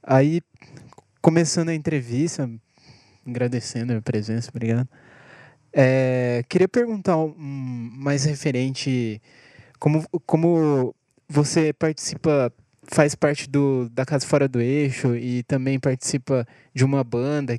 Aí, começando a entrevista, agradecendo a presença, obrigado. Queria perguntar mais referente, como você participa, faz parte da Casa Fora do Eixo e também participa de uma banda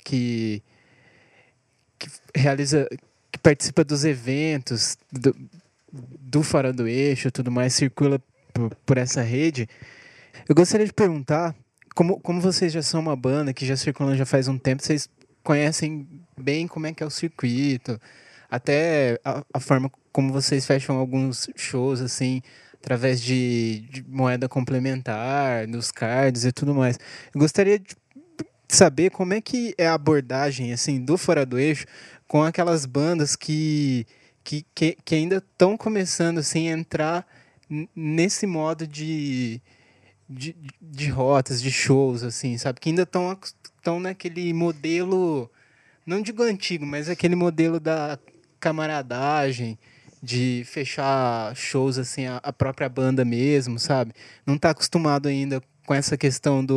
que realiza, que participa dos eventos do Fora do Eixo e tudo mais, circula por essa rede. Eu gostaria de perguntar, como vocês já são uma banda que já circulam já faz um tempo, vocês conhecem bem como é que é o circuito, até a forma como vocês fecham alguns shows, assim, através de moeda complementar, nos cards e tudo mais. Eu gostaria de saber como é que é a abordagem, assim, do Fora do Eixo com aquelas bandas que ainda estão começando, assim, a entrar nesse modo de rotas, de shows, assim, sabe? Que ainda estão naquele modelo, não digo antigo, mas aquele modelo da camaradagem, de fechar shows, assim, a própria banda mesmo, sabe? Não está acostumado ainda com essa questão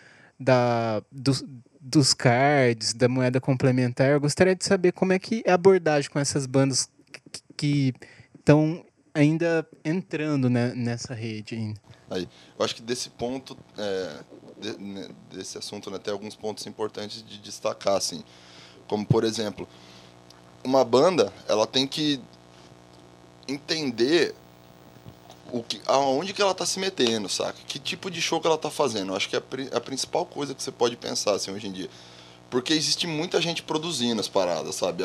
dos cards, da moeda complementar. Eu gostaria de saber como é que é a abordagem com essas bandas que estão ainda entrando, né, nessa rede ainda. Aí, eu acho que desse ponto, desse assunto, né, tem alguns pontos importantes de destacar, assim. Como, por exemplo, uma banda, ela tem que entender aonde que ela está se metendo, saca? Que tipo de show que ela está fazendo. Eu acho que é a principal coisa que você pode pensar, assim, hoje em dia. Porque existe muita gente produzindo as paradas, sabe?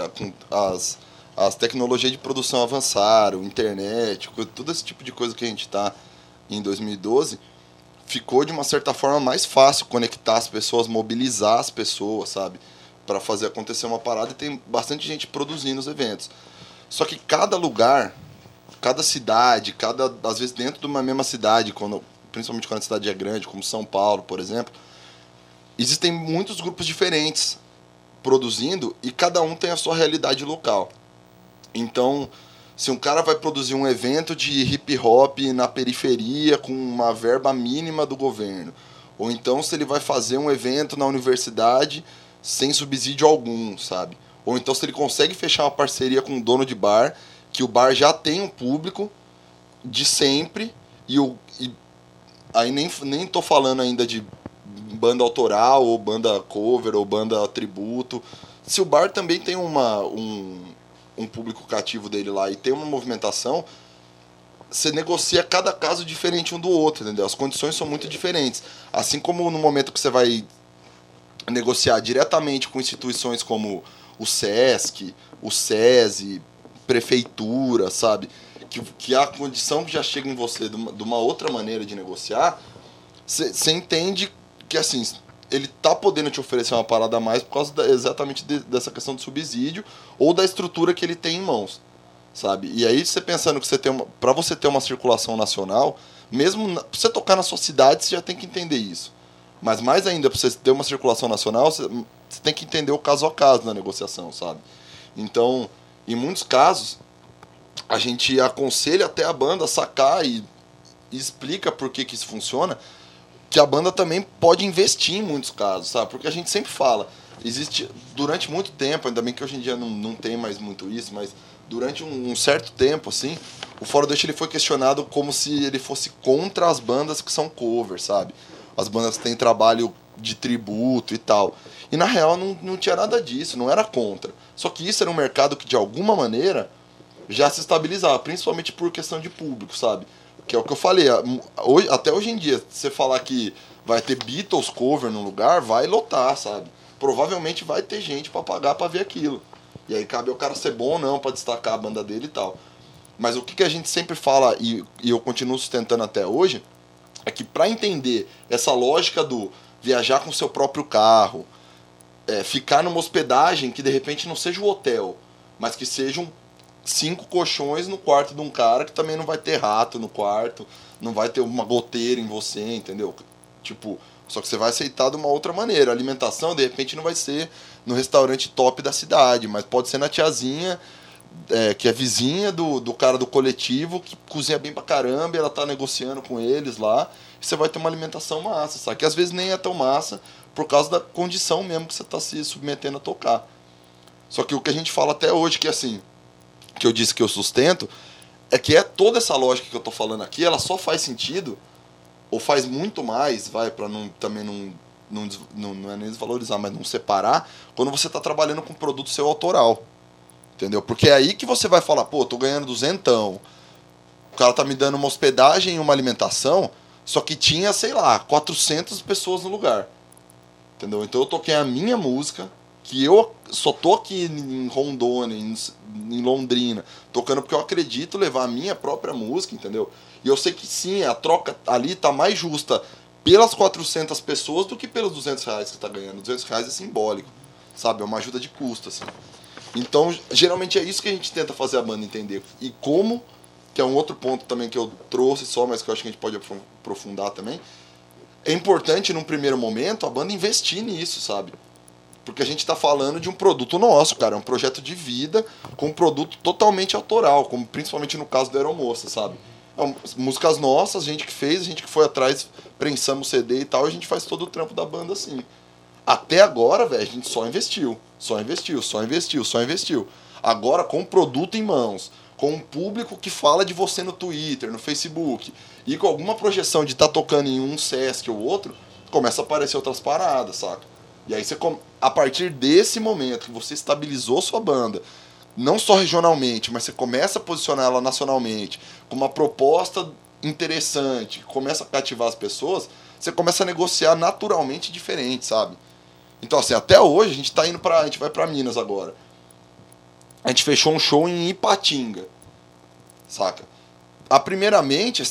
As tecnologias de produção avançaram, internet, todo esse tipo de coisa que a gente está em 2012, ficou de uma certa forma mais fácil conectar as pessoas, mobilizar as pessoas, sabe? Para fazer acontecer uma parada e tem bastante gente produzindo os eventos. Só que cada lugar, cada cidade, às vezes dentro de uma mesma cidade, principalmente quando a cidade é grande, como São Paulo, por exemplo, existem muitos grupos diferentes produzindo e cada um tem a sua realidade local. Então, se um cara vai produzir um evento de hip hop na periferia com uma verba mínima do governo, ou então se ele vai fazer um evento na universidade sem subsídio algum, sabe? Ou então se ele consegue fechar uma parceria com um dono de bar, que o bar já tem um público de sempre, e aí nem tô falando ainda de banda autoral, ou banda cover, ou banda tributo. Se o bar também tem um público cativo dele lá e tem uma movimentação, você negocia cada caso diferente um do outro, entendeu? As condições são muito diferentes. Assim como no momento que você vai negociar diretamente com instituições como o SESC, o SESI, prefeitura, sabe? Que a condição que já chega em você de uma outra maneira de negociar, você entende que, assim, ele tá podendo te oferecer uma parada a mais por causa exatamente dessa questão de subsídio ou da estrutura que ele tem em mãos, sabe? E aí você pensando que para você ter uma circulação nacional, mesmo pra você tocar na sua cidade, você já tem que entender isso. Mas mais ainda, para você ter uma circulação nacional, você tem que entender o caso a caso na negociação, sabe? Então, em muitos casos, a gente aconselha até a banda a sacar e explica por que isso funciona, que a banda também pode investir em muitos casos, sabe? Porque a gente sempre fala, existe durante muito tempo, ainda bem que hoje em dia não tem mais muito isso, mas durante um certo tempo, assim, o Fora do Eixo ele foi questionado como se ele fosse contra as bandas que são cover, sabe? As bandas que têm trabalho de tributo e tal. E na real não tinha nada disso, não era contra. Só que isso era um mercado que de alguma maneira já se estabilizava, principalmente por questão de público, sabe? Que é o que eu falei, até hoje em dia, se você falar que vai ter Beatles cover num lugar, vai lotar, sabe? Provavelmente vai ter gente pra pagar pra ver aquilo. E aí cabe ao cara ser bom ou não pra destacar a banda dele e tal. Mas o que a gente sempre fala, e eu continuo sustentando até hoje, é que pra entender essa lógica do viajar com seu próprio carro, ficar numa hospedagem que de repente não seja o hotel, mas que sejam 5 colchões no quarto de um cara que também não vai ter rato no quarto, não vai ter uma goteira em você, entendeu? Tipo, só que você vai aceitar de uma outra maneira. A alimentação, de repente, não vai ser no restaurante top da cidade, mas pode ser na tiazinha, que é vizinha do cara do coletivo, que cozinha bem pra caramba, e ela tá negociando com eles lá, e você vai ter uma alimentação massa, sabe? Que às vezes nem é tão massa por causa da condição mesmo que você está se submetendo a tocar. Só que o que a gente fala até hoje, que assim, que eu disse que eu sustento, é que toda essa lógica que eu tô falando aqui, ela só faz sentido, ou faz muito mais, vai, para também não é nem desvalorizar, mas não separar, quando você tá trabalhando com produto seu autoral. Entendeu? Porque é aí que você vai falar, pô, tô ganhando duzentão, o cara tá me dando uma hospedagem e uma alimentação, só que tinha, sei lá, 400 pessoas no lugar. Entendeu? Então eu toquei a minha música, que eu só tô aqui em Rondônia, em Londrina, tocando porque eu acredito levar a minha própria música, entendeu? E eu sei que sim, a troca ali tá mais justa pelas 400 pessoas do que pelos R$200 que você tá ganhando. R$200 é simbólico, sabe? É uma ajuda de custo, assim. Então, geralmente é isso que a gente tenta fazer a banda entender. E como, que é um outro ponto também que eu trouxe só, mas que eu acho que a gente pode aprofundar também, é importante, num primeiro momento, a banda investir nisso, sabe? Porque a gente está falando de um produto nosso, cara. É um projeto de vida com um produto totalmente autoral, como principalmente no caso da Aeromoça, sabe? Músicas nossas, a gente que fez, a gente que foi atrás, prensamos CD e tal, e a gente faz todo o trampo da banda assim. Até agora, velho, a gente só investiu. Só investiu, só investiu, só investiu. Agora, com o produto em mãos, com um público que fala de você no Twitter, no Facebook, e com alguma projeção de estar tocando em um Sesc ou outro, começa a aparecer outras paradas, saca? E aí, a partir desse momento que você estabilizou sua banda, não só regionalmente, mas você começa a posicionar ela nacionalmente, com uma proposta interessante, que começa a cativar as pessoas, você começa a negociar naturalmente diferente, sabe? Então, assim, até hoje a gente tá indo a gente vai pra Minas agora. A gente fechou um show em Ipatinga, saca? Primeiramente,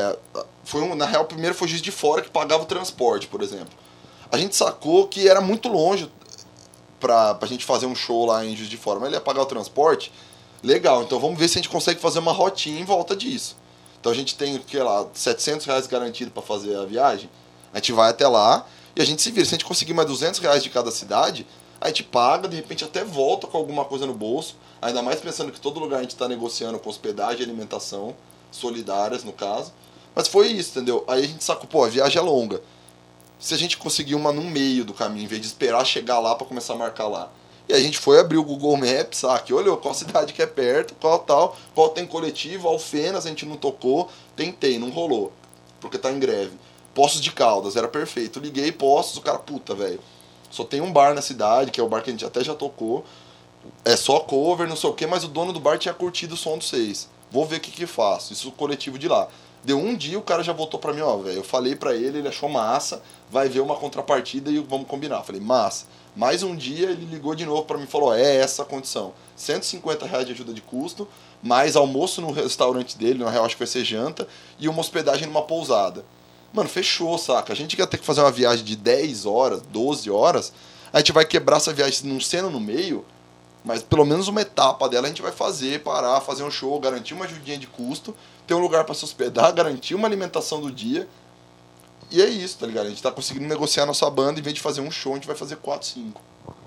na real, primeiro foi Juiz de Fora que pagava o transporte, por exemplo. A gente sacou que era muito longe pra gente fazer um show lá em Juiz de Fora, mas ele ia pagar o transporte, legal, então vamos ver se a gente consegue fazer uma rotinha em volta disso. Então a gente tem, sei lá, R$700 garantido para fazer a viagem, a gente vai até lá e a gente se vira. Se a gente conseguir mais R$200 de cada cidade, a gente paga, de repente até volta com alguma coisa no bolso, ainda mais pensando que todo lugar a gente está negociando com hospedagem e alimentação, solidárias no caso. Mas foi isso, entendeu? Aí a gente sacou, pô, a viagem é longa. Se a gente conseguir uma no meio do caminho, em vez de esperar chegar lá para começar a marcar lá. E a gente foi abrir o Google Maps, sabe? Olhou qual cidade que é perto, qual tal, qual tem coletivo, Alfenas a gente não tocou, tentei, não rolou, porque tá em greve. Poços de Caldas, era perfeito. Liguei Poços, o cara, puta, velho, só tem um bar na cidade, que é o bar que a gente até já tocou, é só cover, não sei o que, mas o dono do bar tinha curtido o som do 6. Vou ver o que faço, isso o coletivo de lá. Deu um dia, o cara já voltou pra mim, ó, velho, eu falei pra ele, ele achou massa, vai ver uma contrapartida e vamos combinar. Falei, massa. Mais um dia ele ligou de novo pra mim e falou, é essa a condição. R$150 de ajuda de custo, mais almoço no restaurante dele, na real acho que vai ser janta, e uma hospedagem numa pousada. Mano, fechou, saca? A gente ia ter que fazer uma viagem de 10 horas, 12 horas, a gente vai quebrar essa viagem não sendo no meio, mas pelo menos uma etapa dela a gente vai fazer, parar, fazer um show, garantir uma ajudinha de custo, ter um lugar para se hospedar, garantir uma alimentação do dia. E é isso, tá ligado? A gente tá conseguindo negociar a nossa banda, em vez de fazer um show, a gente vai fazer 4, 5.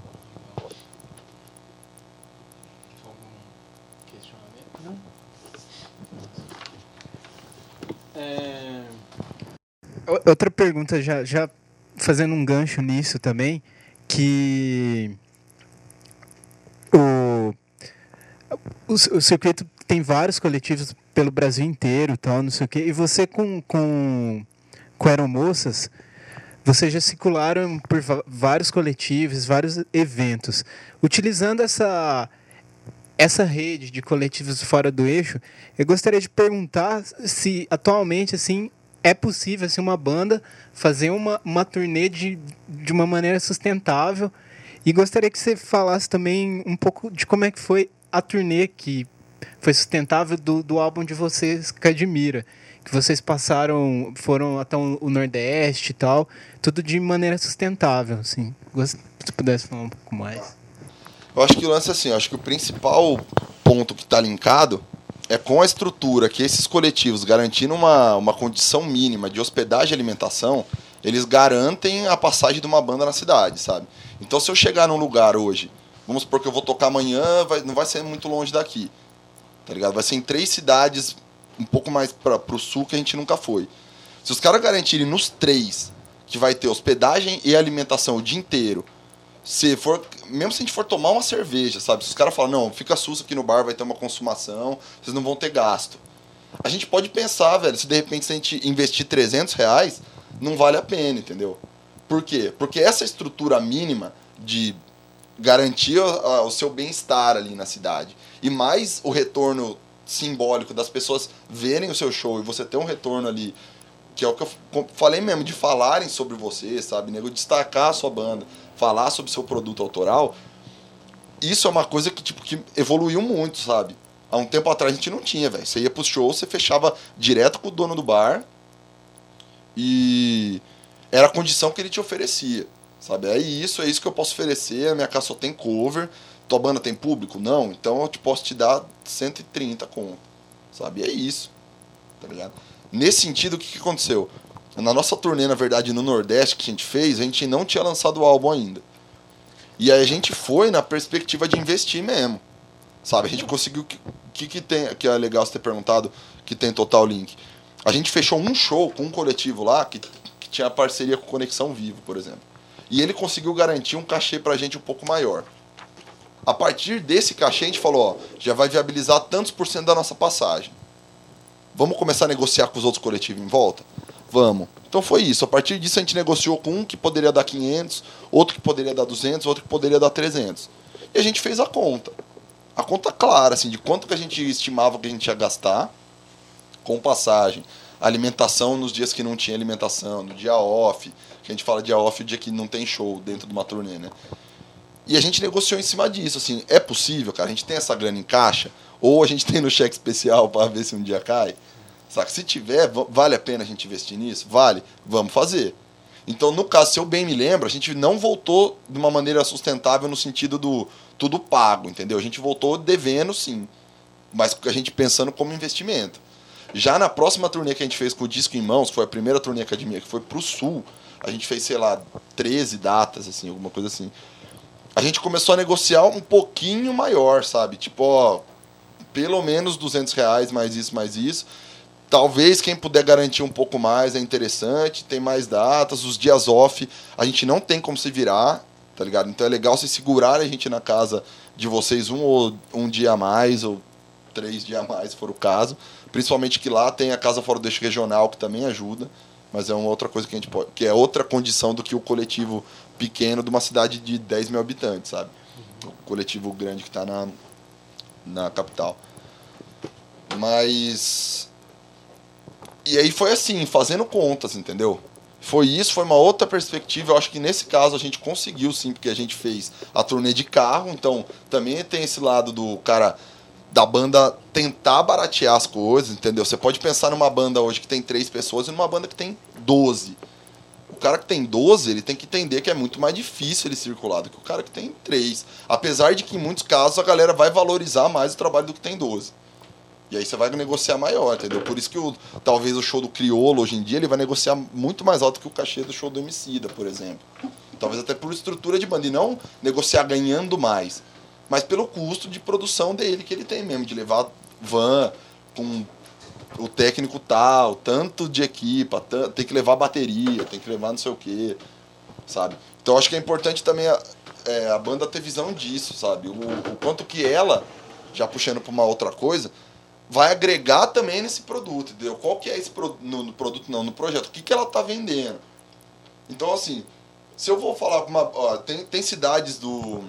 Outra pergunta, já fazendo um gancho nisso também, que o circuito tem vários coletivos pelo Brasil inteiro, tal, não sei o quê, e você com Aeromoças, vocês já circularam por vários coletivos, vários eventos. Utilizando essa rede de coletivos fora do eixo, eu gostaria de perguntar se atualmente assim é possível assim, uma banda fazer uma turnê de uma maneira sustentável. E gostaria que você falasse também um pouco de como é que foi a turnê que foi sustentável do álbum de vocês, Cadmira. Que vocês foram até o Nordeste e tal, tudo de maneira sustentável, assim. Se pudesse falar um pouco mais. Eu acho que o lance é assim, eu acho que o principal ponto que está linkado é com a estrutura que esses coletivos, garantindo uma condição mínima de hospedagem e alimentação, eles garantem a passagem de uma banda na cidade, sabe? Então, se eu chegar num lugar hoje, vamos supor que eu vou tocar amanhã, não vai ser muito longe daqui, tá ligado? Vai ser em 3 cidades, um pouco mais pro sul, que a gente nunca foi. Se os caras garantirem nos 3 que vai ter hospedagem e alimentação o dia inteiro, mesmo se a gente for tomar uma cerveja, sabe? Se os caras falam, não, fica susto aqui no bar, vai ter uma consumação, vocês não vão ter gasto. A gente pode pensar, velho, se de repente se a gente investir R$300, não vale a pena, entendeu? Por quê? Porque essa estrutura mínima de garantir o seu bem-estar ali na cidade e mais o retorno simbólico das pessoas verem o seu show e você ter um retorno ali, que é o que eu falei mesmo, de falarem sobre você, sabe? Nego, destacar a sua banda, falar sobre seu produto autoral, isso é uma coisa que, tipo, que evoluiu muito, sabe? Há um tempo atrás a gente não tinha, velho. Você ia pros shows, você fechava direto com o dono do bar e era a condição que ele te oferecia, sabe? É isso que eu posso oferecer, a minha casa só tem cover, tua banda tem público? Não, então eu posso te dar 130 conto, sabe? É isso, tá ligado? Nesse sentido, o que aconteceu? Na nossa turnê, na verdade, no Nordeste que a gente fez, a gente não tinha lançado o álbum ainda. E aí a gente foi na perspectiva de investir mesmo, sabe? A gente conseguiu... que tem, que é legal você ter perguntado, que tem Total Link. A gente fechou um show com um coletivo lá que tinha parceria com Conexão Vivo, por exemplo. E ele conseguiu garantir um cachê pra gente um pouco maior. A partir desse cachê, a gente falou, ó, já vai viabilizar tantos por cento da nossa passagem. Vamos começar a negociar com os outros coletivos em volta? Vamos. Então foi isso. A partir disso, a gente negociou com um que poderia dar 500, outro que poderia dar 200, outro que poderia dar 300. E a gente fez a conta. A conta clara, assim, de quanto que a gente estimava que a gente ia gastar com passagem, alimentação nos dias que não tinha alimentação, no dia off, que a gente fala dia off, o dia que não tem show dentro de uma turnê, né? E a gente negociou em cima disso, assim, é possível, cara, a gente tem essa grana em caixa, ou a gente tem no cheque especial para ver se um dia cai, saca? Se tiver, vale a pena a gente investir nisso? Vale, vamos fazer. Então, no caso, se eu bem me lembro, a gente não voltou de uma maneira sustentável no sentido do tudo pago, entendeu? A gente voltou devendo, sim, mas a gente pensando como investimento. Já na próxima turnê que a gente fez com o Disco em Mãos, que foi a primeira turnê academia, que foi pro Sul, a gente fez, sei lá, 13 datas, assim, alguma coisa assim. A gente começou a negociar um pouquinho maior, sabe? Tipo, ó, pelo menos R$200, mais isso. Talvez quem puder garantir um pouco mais é interessante, tem mais datas, os dias off, a gente não tem como se virar, tá ligado? Então é legal vocês segurarem a gente na casa de vocês um dia a mais, ou 3 dias a mais, se for o caso. Principalmente que lá tem a Casa Fora do Eixo Regional, que também ajuda, mas é uma outra coisa que a gente pode... que é outra condição do que o coletivo pequeno de uma cidade de 10 mil habitantes, sabe? O coletivo grande que está na capital. Mas... E aí foi assim, fazendo contas, entendeu? Foi isso, foi uma outra perspectiva. Eu acho que nesse caso a gente conseguiu sim, porque a gente fez a turnê de carro, então também tem esse lado do cara... da banda tentar baratear as coisas, entendeu? Você pode pensar numa banda hoje que tem 3 pessoas e numa banda que tem 12. O cara que tem 12, ele tem que entender que é muito mais difícil ele circular do que o cara que tem 3. Apesar de que em muitos casos a galera vai valorizar mais o trabalho do que tem 12. E aí você vai negociar maior, entendeu? Por isso que talvez o show do Criolo hoje em dia ele vai negociar muito mais alto que o cachê do show do Emicida, por exemplo. Talvez até por estrutura de banda e não negociar ganhando mais, mas pelo custo de produção dele que ele tem mesmo, de levar van com o técnico tal, tanto de equipa, tem que levar bateria, tem que levar não sei o quê, sabe? Então acho que é importante também a banda ter visão disso, sabe? O quanto que ela, já puxando para uma outra coisa, vai agregar também nesse produto, entendeu? Qual que é esse no produto não, no projeto, o que ela tá vendendo. Então assim, se eu vou falar tem cidades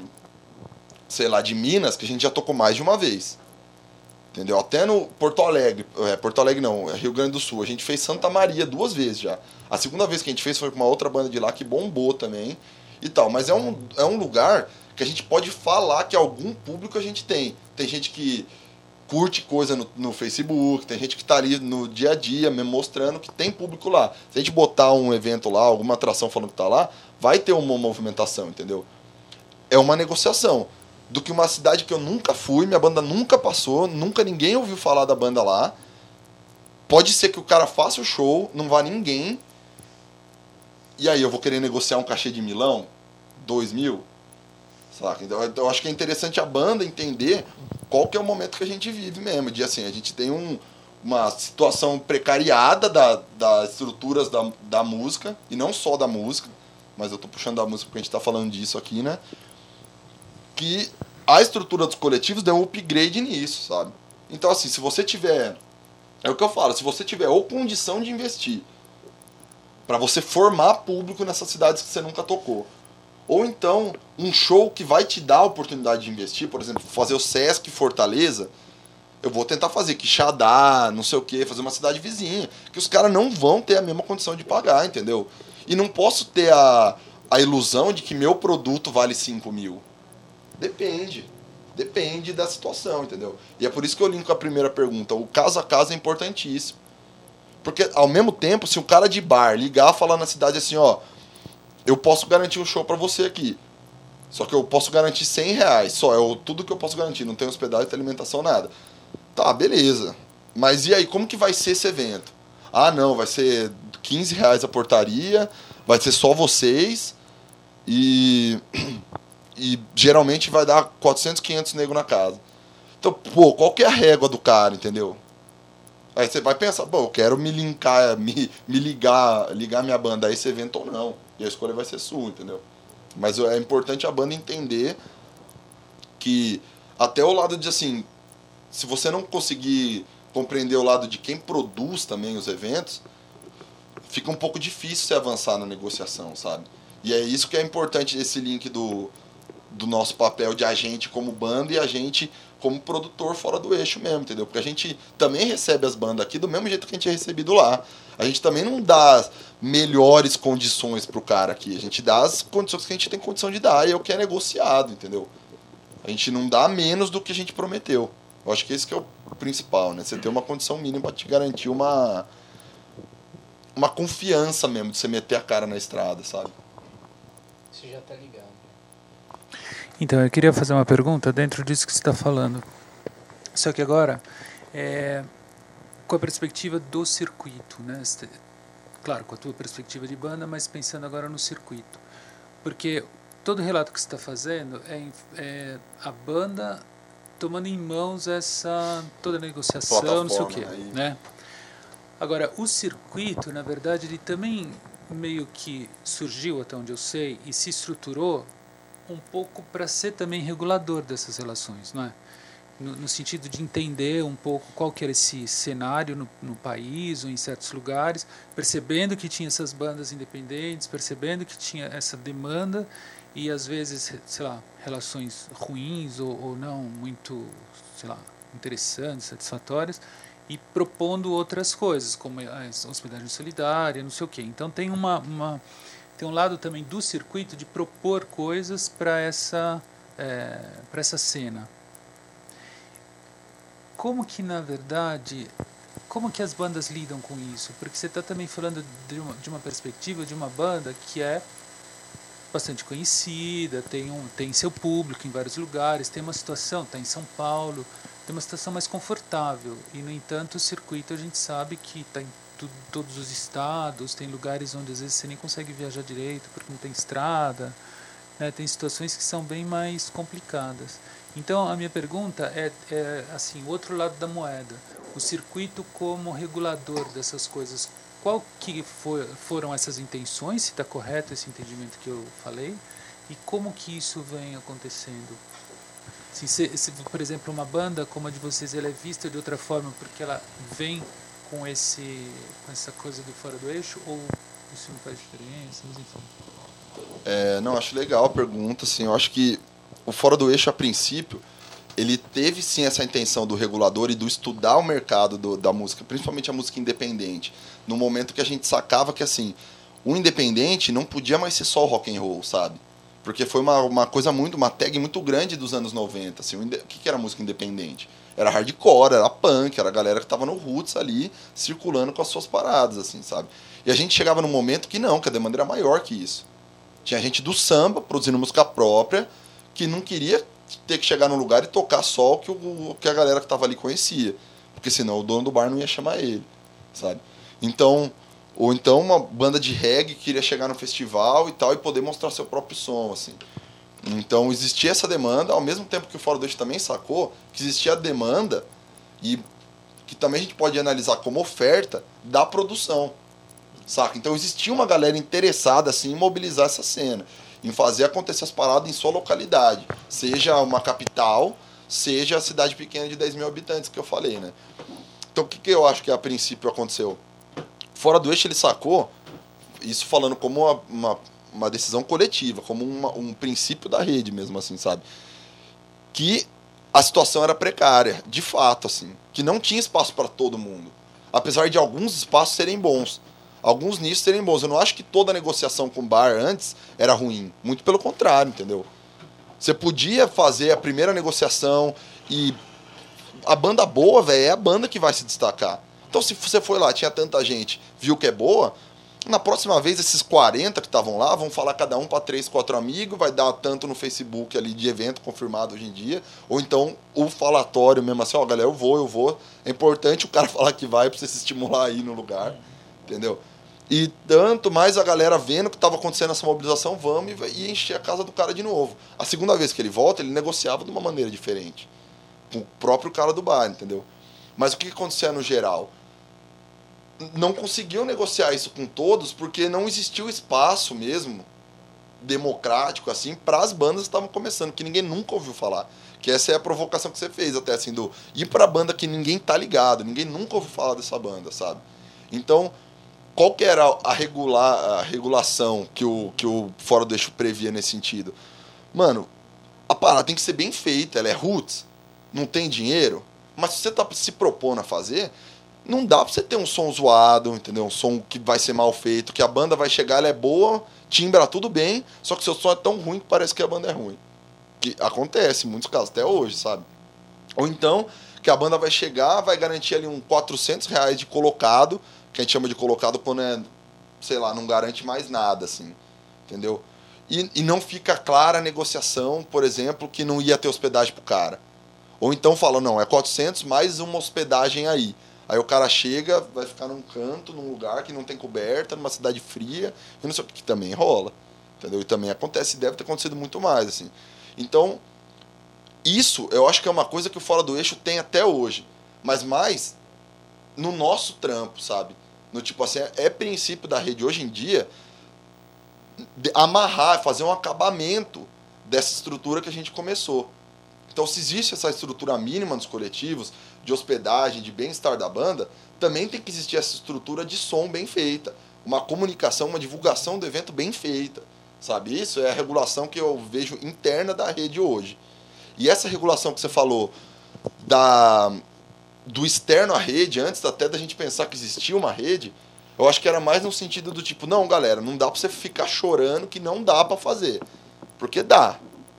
sei lá, de Minas, que a gente já tocou mais de uma vez. Entendeu? Até no Porto Alegre. Porto Alegre não, é Rio Grande do Sul. A gente fez Santa Maria 2 vezes já. A segunda vez que a gente fez foi com uma outra banda de lá que bombou também. E tal. Mas é um lugar que a gente pode falar que algum público a gente tem. Tem gente que curte coisa no Facebook, tem gente que tá ali no dia a dia mesmo mostrando que tem público lá. Se a gente botar um evento lá, alguma atração falando que tá lá, vai ter uma movimentação, entendeu? É uma negociação. Do que uma cidade que eu nunca fui, minha banda nunca passou, nunca ninguém ouviu falar da banda lá. Pode ser que o cara faça o show, não vá ninguém. E aí eu vou querer negociar um cachê de milão? 2 mil? Saca? Então eu acho que é interessante a banda entender qual que é o momento que a gente vive mesmo. De assim, a gente tem uma situação precariada das estruturas da música, e não só da música, mas eu tô puxando da música porque a gente tá falando disso aqui, né? Que a estrutura dos coletivos deu um upgrade nisso, sabe? Então, assim, se você tiver... É o que eu falo, se você tiver ou condição de investir para você formar público nessas cidades que você nunca tocou, ou então um show que vai te dar a oportunidade de investir, por exemplo, fazer o Sesc Fortaleza, eu vou tentar fazer Quixadá, não sei o que, fazer uma cidade vizinha, que os caras não vão ter a mesma condição de pagar, entendeu? E não posso ter a ilusão de que meu produto vale 5 mil. Depende da situação, entendeu? E é por isso que eu linko a primeira pergunta. O caso a caso é importantíssimo. Porque, ao mesmo tempo, se o cara de bar ligar, falar na cidade assim, ó, eu posso garantir um show pra você aqui. Só que eu posso garantir R$100 só. Tudo que eu posso garantir. Não tem hospedagem, não tem alimentação, nada. Tá, beleza. Mas e aí, como que vai ser esse evento? Ah, não, vai ser R$15 a portaria, vai ser só vocês e geralmente vai dar 400, 500 negros na casa. Então, pô, qual que é a régua do cara, entendeu? Aí você vai pensar, pô, eu quero me linkar, ligar minha banda a esse evento ou não. E a escolha vai ser sua, entendeu? Mas é importante a banda entender que até o lado de, assim, se você não conseguir compreender o lado de quem produz também os eventos, fica um pouco difícil você avançar na negociação, sabe? E é isso que é importante, esse link do nosso papel de agente como banda e agente como produtor fora do eixo mesmo, entendeu? Porque a gente também recebe as bandas aqui do mesmo jeito que a gente é recebido lá. A gente também não dá as melhores condições pro cara aqui. A gente dá as condições que a gente tem condição de dar e é o que é negociado, entendeu? A gente não dá menos do que a gente prometeu. Eu acho que esse que é o principal, né? Você ter uma condição mínima para te garantir uma confiança mesmo de você meter a cara na estrada, sabe? Você já tá ligado. Então, eu queria fazer uma pergunta dentro disso que você está falando. Só que agora, com a perspectiva do circuito, né? Claro, com a tua perspectiva de banda, mas pensando agora no circuito. Porque todo relato que você está fazendo é a banda tomando em mãos toda a negociação, não sei o quê, né? Agora, o circuito, na verdade, ele também meio que surgiu, até onde eu sei, e se estruturou um pouco para ser também regulador dessas relações, não é? No sentido de entender um pouco qual que era esse cenário no país ou em certos lugares, percebendo que tinha essas bandas independentes, percebendo que tinha essa demanda e às vezes, sei lá, relações ruins ou não muito, sei lá, interessantes, satisfatórias, e propondo outras coisas, como a hospedagem solidária, não sei o quê. Então tem tem um lado também do circuito de propor coisas para essa cena. Como que, na verdade, como que as bandas lidam com isso? Porque você está também falando de uma perspectiva de uma banda que é bastante conhecida, tem seu público em vários lugares, tem uma situação, está em São Paulo, tem uma situação mais confortável. E, no entanto, o circuito a gente sabe que está em todos os estados, tem lugares onde às vezes você nem consegue viajar direito porque não tem estrada, né? Tem situações que são bem mais complicadas. Então a minha pergunta é assim, o outro lado da moeda, o circuito como regulador dessas coisas, qual que foram essas intenções, se está correto esse entendimento que eu falei, e como que isso vem acontecendo? Assim, se, por exemplo, uma banda como a de vocês, ela é vista de outra forma porque ela vem com essa coisa do fora do eixo, ou isso não faz diferença, mas enfim. Não, acho legal a pergunta, assim, eu acho que o fora do eixo, a princípio, ele teve sim essa intenção do regulador e do estudar o mercado da música, principalmente a música independente, no momento que a gente sacava que, assim, o independente não podia mais ser só o rock and roll, sabe? Porque foi uma tag muito grande dos anos 90, assim, o que era música independente? Era hardcore, era punk, era a galera que tava no roots ali, circulando com as suas paradas, assim, sabe? E a gente chegava num momento que não, que a demanda era maior que isso. Tinha gente do samba, produzindo música própria, que não queria ter que chegar num lugar e tocar só o que a galera que tava ali conhecia. Porque senão o dono do bar não ia chamar ele, sabe? Então, ou então uma banda de reggae que queria chegar no festival e tal e poder mostrar seu próprio som, assim. Então existia essa demanda, ao mesmo tempo que o Fora do Eixo também sacou que existia a demanda e que também a gente pode analisar como oferta da produção, saca? Então existia uma galera interessada assim, em mobilizar essa cena, em fazer acontecer as paradas em sua localidade, seja uma capital, seja a cidade pequena de 10 mil habitantes que eu falei, né? Então o que eu acho que a princípio aconteceu? Fora do Eixo ele sacou, isso falando como uma decisão coletiva, como um princípio da rede mesmo, assim, sabe? Que a situação era precária, de fato, assim, que não tinha espaço para todo mundo, apesar de alguns espaços serem bons, alguns nichos serem bons. Eu não acho que toda negociação com bar antes era ruim, muito pelo contrário, entendeu? Você podia fazer a primeira negociação e a banda boa, velho, é a banda que vai se destacar. Então, se você foi lá, tinha tanta gente, viu que é boa, na próxima vez, esses 40 que estavam lá vão falar cada um para 3, 4 amigos, vai dar tanto no Facebook ali de evento confirmado hoje em dia, ou então o falatório mesmo assim, ó, galera, eu vou. É importante o cara falar que vai para você se estimular aí no lugar, entendeu? E tanto mais a galera vendo que estava acontecendo essa mobilização, vamos e encher a casa do cara de novo. A segunda vez que ele volta, ele negociava de uma maneira diferente, com o próprio cara do bar, entendeu? Mas o que acontecia no geral? Não conseguiam negociar isso com todos porque não existiu espaço mesmo democrático assim para as bandas que estavam começando, que ninguém nunca ouviu falar. Que essa é a provocação que você fez até assim, do ir para banda que ninguém tá ligado, ninguém nunca ouviu falar dessa banda, sabe? Então, qual que era a regulação que o Fora do Eixo previa nesse sentido? Mano, a parada tem que ser bem feita, ela é roots, não tem dinheiro, mas se você tá se propondo a fazer, não dá pra você ter um som zoado, entendeu? Um som que vai ser mal feito, que a banda vai chegar, ela é boa, timbra tudo bem, só que seu som é tão ruim que parece que a banda é ruim. Que acontece em muitos casos, até hoje, sabe? Ou então, que a banda vai chegar, vai garantir ali uns R$400 de colocado, que a gente chama de colocado quando é, sei lá, não garante mais nada, assim, entendeu? E não fica clara a negociação, por exemplo, que não ia ter hospedagem pro cara. Ou então fala, não, é 400 mais uma hospedagem aí. Aí o cara chega, vai ficar num canto, num lugar que não tem coberta, numa cidade fria, e não sei o que também rola, entendeu? E também acontece, deve ter acontecido muito mais, assim. Então, isso eu acho que é uma coisa que o Fora do Eixo tem até hoje, mas mais no nosso trampo, sabe? No tipo assim, é princípio da rede hoje em dia amarrar, fazer um acabamento dessa estrutura que a gente começou. Então, se existe essa estrutura mínima nos coletivos, de hospedagem, de bem-estar da banda, também tem que existir essa estrutura de som bem feita, uma comunicação, uma divulgação do evento bem feita, sabe? Isso é a regulação que eu vejo interna da rede hoje. E essa regulação que você falou do externo à rede, antes até da gente pensar que existia uma rede, eu acho que era mais no sentido do tipo, não, galera, não dá pra você ficar chorando que não dá pra fazer. Porque dá.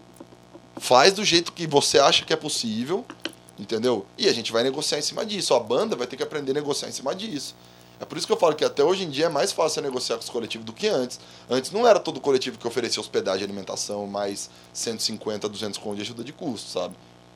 Faz do jeito que você acha que é possível, entendeu? E a gente vai negociar em cima disso. A banda vai ter que aprender a negociar em cima disso. É por isso que eu falo que até hoje em dia é mais fácil negociar com os coletivos do que antes. Antes não era todo coletivo que oferecia hospedagem e alimentação, mais 150, 200 conto de ajuda de custo, sabe?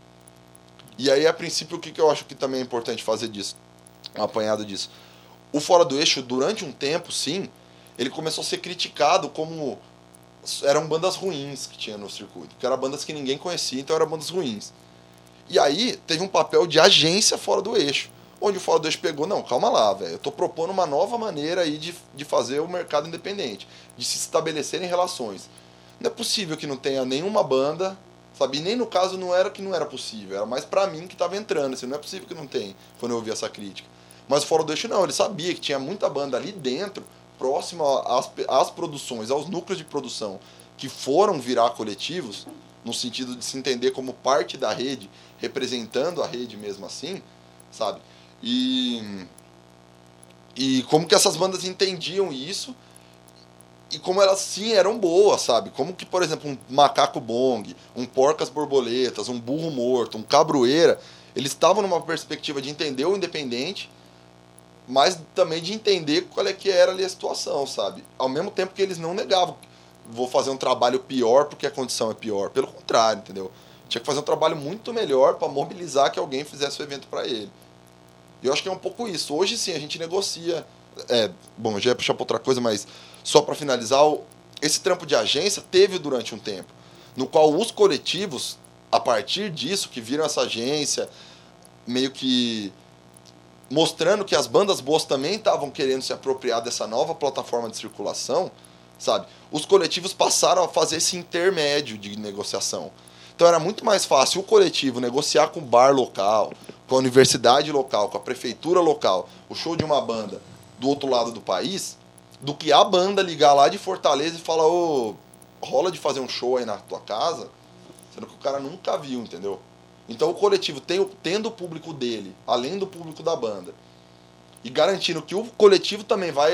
E aí, a princípio, o que eu acho que também é importante fazer disso? Um apanhado disso. O Fora do Eixo, durante um tempo, sim, ele começou a ser criticado como eram bandas ruins que tinha no circuito. Que eram bandas que ninguém conhecia, então eram bandas ruins. E aí, teve um papel de agência Fora do Eixo. Onde o Fora do Eixo pegou, não, calma lá, velho. Eu tô propondo uma nova maneira aí de fazer o mercado independente. De se estabelecerem relações. Não é possível que não tenha nenhuma banda, sabe? E nem no caso não era que não era possível. Era mais pra mim que tava entrando. Assim, não é possível que não tenha, quando eu ouvi essa crítica. Mas o Fora do Eixo não, ele sabia que tinha muita banda ali dentro, próximo às produções, aos núcleos de produção, que foram virar coletivos, no sentido de se entender como parte da rede, representando a rede mesmo assim, sabe? E como que essas bandas entendiam isso e como elas sim eram boas, sabe? Como que, por exemplo, um Macaco Bong, um Porcas Borboletas, um Burro Morto, um Cabroeira, eles estavam numa perspectiva de entender o independente, mas também de entender qual é que era ali a situação, sabe? Ao mesmo tempo que eles não negavam, vou fazer um trabalho pior porque a condição é pior. Pelo contrário, entendeu? Tinha que fazer um trabalho muito melhor para mobilizar que alguém fizesse o evento para ele. E eu acho que é um pouco isso. Hoje sim, a gente negocia. Bom, eu já ia puxar para outra coisa, mas só para finalizar, esse trampo de agência teve durante um tempo, no qual os coletivos, a partir disso, que viram essa agência, meio que mostrando que as bandas boas também estavam querendo se apropriar dessa nova plataforma de circulação, sabe? Os coletivos passaram a fazer esse intermédio de negociação. Então era muito mais fácil o coletivo negociar com o bar local, com a universidade local, com a prefeitura local, o show de uma banda do outro lado do país, do que a banda ligar lá de Fortaleza e falar, ô, rola de fazer um show aí na tua casa, sendo que o cara nunca viu, entendeu? Então o coletivo tendo o público dele, além do público da banda, e garantindo que o coletivo também vai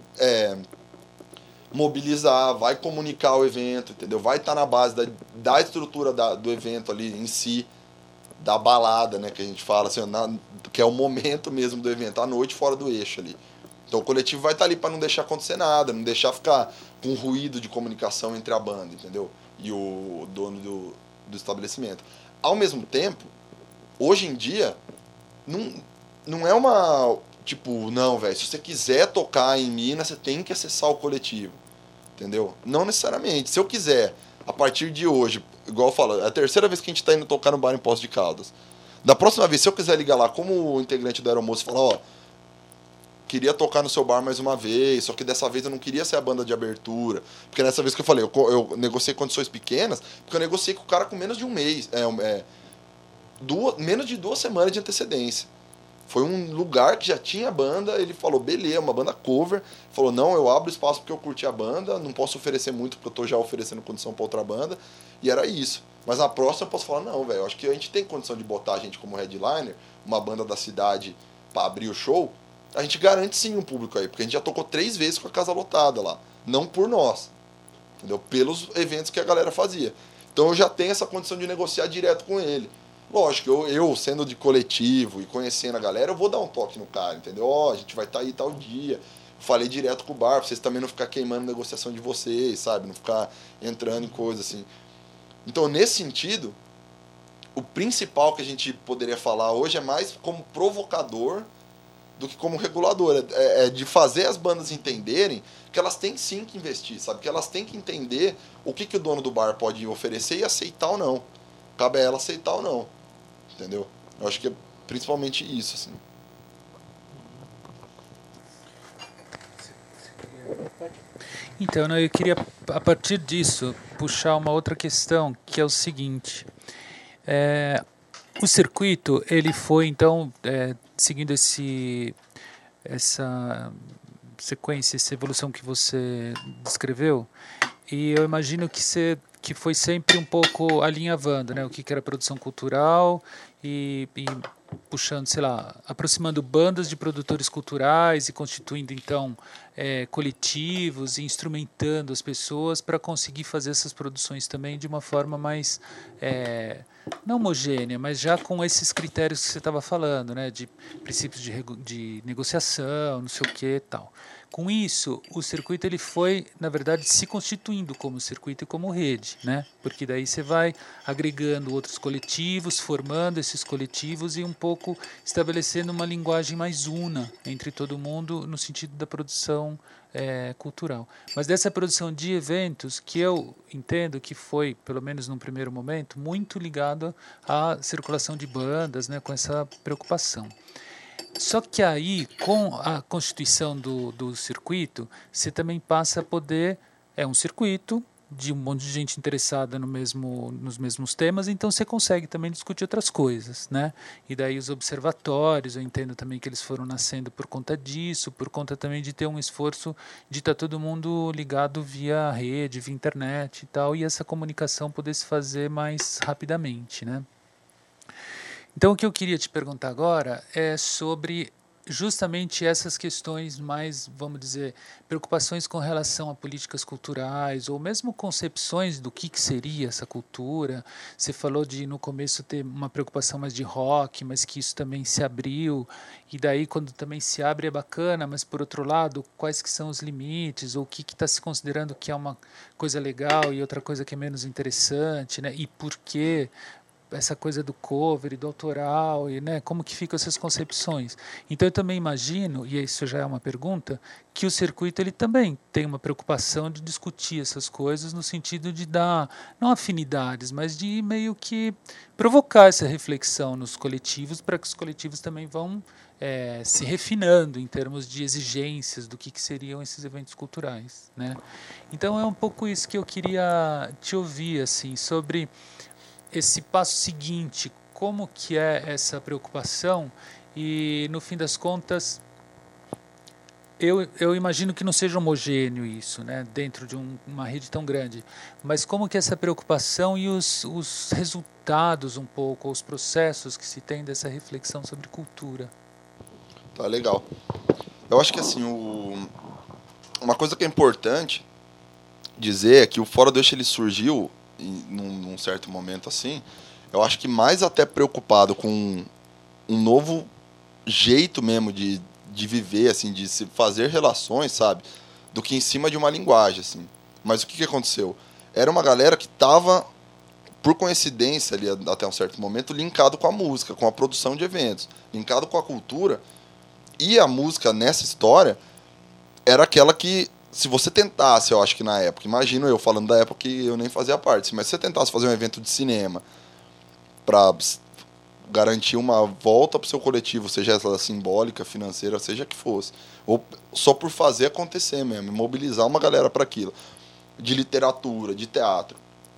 mobilizar, vai comunicar o evento, entendeu? Vai estar na base da estrutura do evento ali em si, da balada, né, que a gente fala, assim, que é o momento mesmo do evento, a noite fora do eixo ali. Então o coletivo vai estar ali para não deixar acontecer nada, não deixar ficar com ruído de comunicação entre a banda, entendeu? E o dono do estabelecimento. Ao mesmo tempo, hoje em dia, não é uma... Tipo, não, velho, se você quiser tocar em Minas, você tem que acessar o coletivo. Entendeu? Não necessariamente. Se eu quiser, a partir de hoje, igual eu falo, é a terceira vez que a gente está indo tocar no bar em Poços de Caldas. Da próxima vez, se eu quiser ligar lá como integrante do Aeromoço e falar, ó, queria tocar no seu bar mais uma vez, só que dessa vez eu não queria ser a banda de abertura. Porque nessa vez que eu falei, eu negociei condições pequenas, porque eu negociei com o cara com menos de um mês. Menos de 2 semanas de antecedência. Foi um lugar que já tinha banda, ele falou, beleza, uma banda cover. Falou, não, eu abro espaço porque eu curti a banda, não posso oferecer muito porque eu tô já oferecendo condição para outra banda. E era isso. Mas na próxima eu posso falar, não, velho, acho que a gente tem condição de botar a gente como headliner, uma banda da cidade, para abrir o show. A gente garante sim um público aí, porque a gente já tocou 3 vezes com a casa lotada lá. Não por nós, entendeu? Pelos eventos que a galera fazia. Então eu já tenho essa condição de negociar direto com ele. Lógico, eu sendo de coletivo e conhecendo a galera, eu vou dar um toque no cara, entendeu? Ó, a gente vai estar aí tal dia. Falei direto com o bar, pra vocês também não ficar queimando a negociação de vocês, sabe? Não ficar entrando em coisa assim. Então, nesse sentido, o principal que a gente poderia falar hoje é mais como provocador do que como regulador. É de fazer as bandas entenderem que elas têm sim que investir, sabe? Que elas têm que entender o que o dono do bar pode oferecer e aceitar ou não. Cabe a ela aceitar ou não. Entendeu? Eu acho que é principalmente isso, assim. Então, né, eu queria, a partir disso, puxar uma outra questão, que é o seguinte. O circuito, ele foi, então, seguindo essa sequência, essa evolução que você descreveu, e eu imagino que foi sempre um pouco alinhavando, né, o que era produção cultural e puxando, sei lá, aproximando bandas de produtores culturais e constituindo, então, coletivos e instrumentando as pessoas para conseguir fazer essas produções também de uma forma mais, não homogênea, mas já com esses critérios que você estava falando, né, de princípios de negociação, não sei o que e tal. Com isso, o circuito ele foi, na verdade, se constituindo como circuito e como rede, né? Porque daí você vai agregando outros coletivos, formando esses coletivos e um pouco estabelecendo uma linguagem mais una entre todo mundo no sentido da produção cultural. Mas dessa produção de eventos que eu entendo que foi, pelo menos num primeiro momento, muito ligado à circulação de bandas, né? Com essa preocupação. Só que aí, com a constituição do circuito, você também passa a poder... É um circuito de um monte de gente interessada nos mesmos temas, então você consegue também discutir outras coisas, né? E daí os observatórios, eu entendo também que eles foram nascendo por conta disso, por conta também de ter um esforço de estar todo mundo ligado via rede, via internet e tal, e essa comunicação poder se fazer mais rapidamente, né? Então, o que eu queria te perguntar agora é sobre justamente essas questões mais, vamos dizer, preocupações com relação a políticas culturais ou mesmo concepções do que seria essa cultura. Você falou de, no começo, ter uma preocupação mais de rock, mas que isso também se abriu. E daí, quando também se abre, é bacana, mas, por outro lado, quais que são os limites ou o que está se considerando que é uma coisa legal e outra coisa que é menos interessante, né? E por quê? essa coisa do cover e do autoral, e, né, como que ficam essas concepções. Então eu também imagino, e isso já é uma pergunta, que o circuito ele também tem uma preocupação de discutir essas coisas no sentido de dar, não afinidades, mas de meio que provocar essa reflexão nos coletivos, para que os coletivos também vão se refinando em termos de exigências do que seriam esses eventos culturais, né? Então é um pouco isso que eu queria te ouvir, assim, sobre esse passo seguinte, como que é essa preocupação e, no fim das contas, eu imagino que não seja homogêneo isso, né, dentro de uma rede tão grande, mas como que essa preocupação e os resultados um pouco, os processos que se tem dessa reflexão sobre cultura. Tá legal. Eu acho que assim, uma coisa que é importante dizer é que o Fora do Eixo ele surgiu num certo momento assim, eu acho que mais até preocupado com um novo jeito mesmo de viver, assim, de se fazer relações, sabe? Do que em cima de uma linguagem, assim. Mas o que aconteceu? Era uma galera que estava, por coincidência, ali até um certo momento, linkado com a música, com a produção de eventos, linkado com a cultura. E a música nessa história era aquela que, se você tentasse, eu acho que na época, imagino eu falando da época que eu nem fazia parte, mas se você tentasse fazer um evento de cinema para garantir uma volta para o seu coletivo, seja ela simbólica, financeira, seja que fosse, ou só por fazer acontecer mesmo, mobilizar uma galera para aquilo, de literatura, de teatro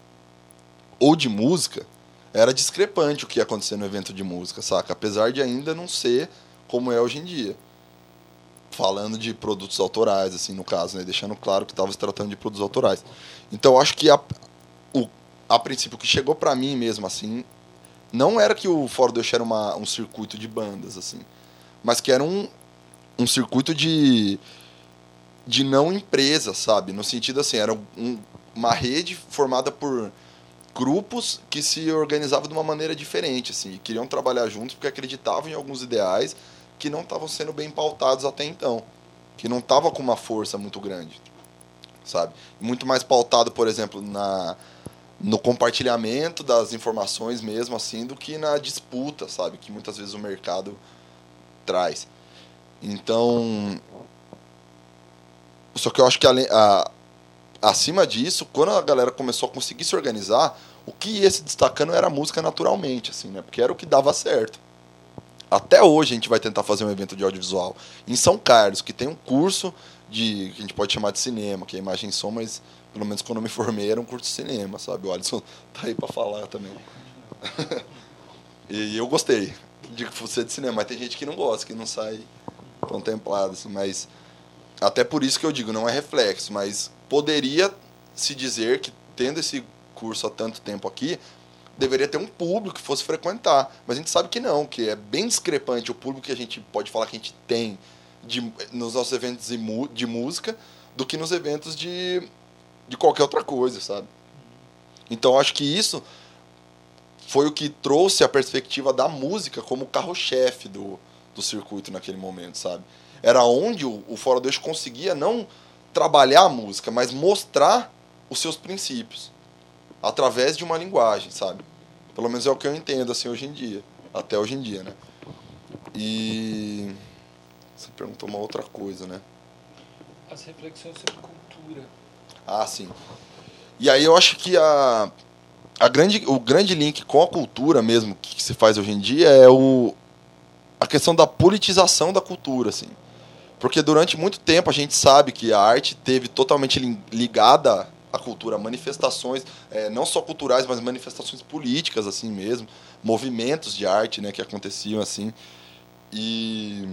ou de música, era discrepante o que ia acontecer no evento de música, saca? Apesar de ainda não ser como é hoje em dia. Falando de produtos autorais, assim, no caso, né? Deixando claro que estava se tratando de produtos autorais. Então, acho que a princípio, o que chegou para mim mesmo, assim, não era que o Fora do Eixo era um circuito de bandas, assim, mas que era um circuito de não empresa, sabe? No sentido, assim, era uma rede formada por grupos que se organizavam de uma maneira diferente, assim, e queriam trabalhar juntos porque acreditavam em alguns ideais que não estavam sendo bem pautados até então, que não estava com uma força muito grande, sabe? Muito mais pautado, por exemplo, no compartilhamento das informações mesmo, assim, do que na disputa, sabe? Que muitas vezes o mercado traz. Então, só que eu acho que acima disso, quando a galera começou a conseguir se organizar, o que ia se destacando era a música naturalmente, assim, né? Porque era o que dava certo. Até hoje a gente vai tentar fazer um evento de audiovisual em São Carlos, que tem um curso que a gente pode chamar de cinema, que é imagem e som, mas pelo menos quando eu me formei era um curso de cinema, sabe? O Alisson tá aí pra falar também. E eu gostei de ser de cinema, mas tem gente que não gosta, que não sai contemplado, assim, mas até por isso que eu digo, não é reflexo, mas poderia se dizer que tendo esse curso há tanto tempo aqui, deveria ter um público que fosse frequentar. Mas a gente sabe que não, que é bem discrepante o público que a gente pode falar que a gente tem nos nossos eventos de música do que nos eventos de qualquer outra coisa, sabe? Então acho que isso foi o que trouxe a perspectiva da música como carro-chefe do circuito naquele momento, sabe? Era onde o Fora do Eixo conseguia não trabalhar a música, mas mostrar os seus princípios através de uma linguagem, sabe? Pelo menos é o que eu entendo, assim, hoje em dia. Até hoje em dia, né? E você perguntou uma outra coisa, né? As reflexões sobre cultura. Ah, sim. E aí eu acho que o grande link com a cultura mesmo que se faz hoje em dia é a questão da politização da cultura, assim. Porque durante muito tempo a gente sabe que a arte teve totalmente ligada à cultura, manifestações, não só culturais, mas manifestações políticas, assim mesmo, movimentos de arte, né, que aconteciam assim. E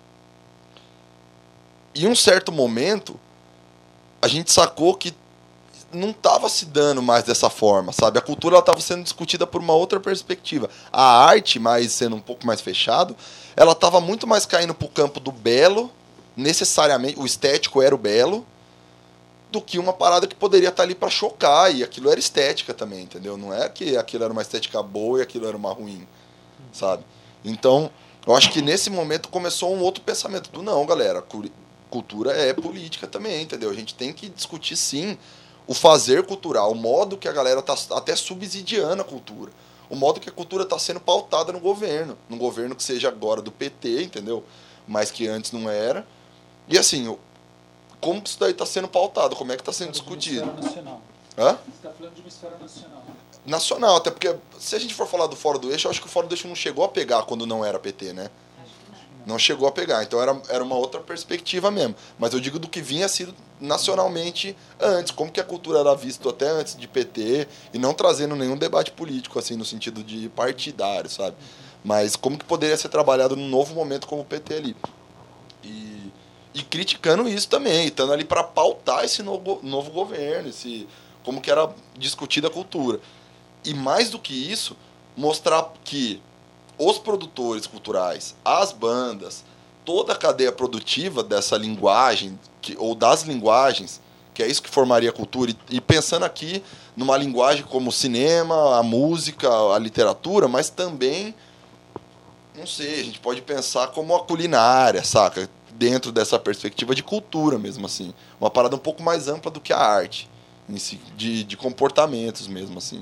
em um certo momento, a gente sacou que não estava se dando mais dessa forma, sabe? A cultura estava sendo discutida por uma outra perspectiva. A arte, mais sendo um pouco mais fechado, ela estava muito mais caindo para o campo do belo, necessariamente, o estético era o belo, do que uma parada que poderia estar ali para chocar, e aquilo era estética também, entendeu? Não é que aquilo era uma estética boa e aquilo era uma ruim, sabe? Então, eu acho que nesse momento começou um outro pensamento do não, galera, cultura é política também, entendeu? A gente tem que discutir, sim, o fazer cultural, o modo que a galera tá até subsidiando a cultura. o modo que a cultura está sendo pautada no governo. Num governo que seja agora do PT, entendeu? Mas que antes não era. E assim, como que isso daí está sendo pautado? Como é que está sendo discutido? Nacional. Hã? Você está falando de uma esfera nacional. Nacional, até porque se a gente for falar do Fora do Eixo, eu acho que o Fora do Eixo não chegou a pegar quando não era PT, né? Não chegou a pegar, então era uma outra perspectiva mesmo. Mas eu digo do que vinha sido nacionalmente antes, como que a cultura era vista até antes de PT, e não trazendo nenhum debate político, assim, no sentido de partidário, sabe? Mas como que poderia ser trabalhado num novo momento como o PT ali. E criticando isso também, estando ali para pautar esse novo governo, como que era discutida a cultura. E mais do que isso, mostrar que os produtores culturais, as bandas, toda a cadeia produtiva dessa linguagem, ou das linguagens, que é isso que formaria a cultura, e pensando aqui numa linguagem como o cinema, a música, a literatura, mas também, não sei, a gente pode pensar como a culinária, saca? Dentro dessa perspectiva de cultura mesmo, assim. Uma parada um pouco mais ampla do que a arte, em si, de comportamentos mesmo, assim.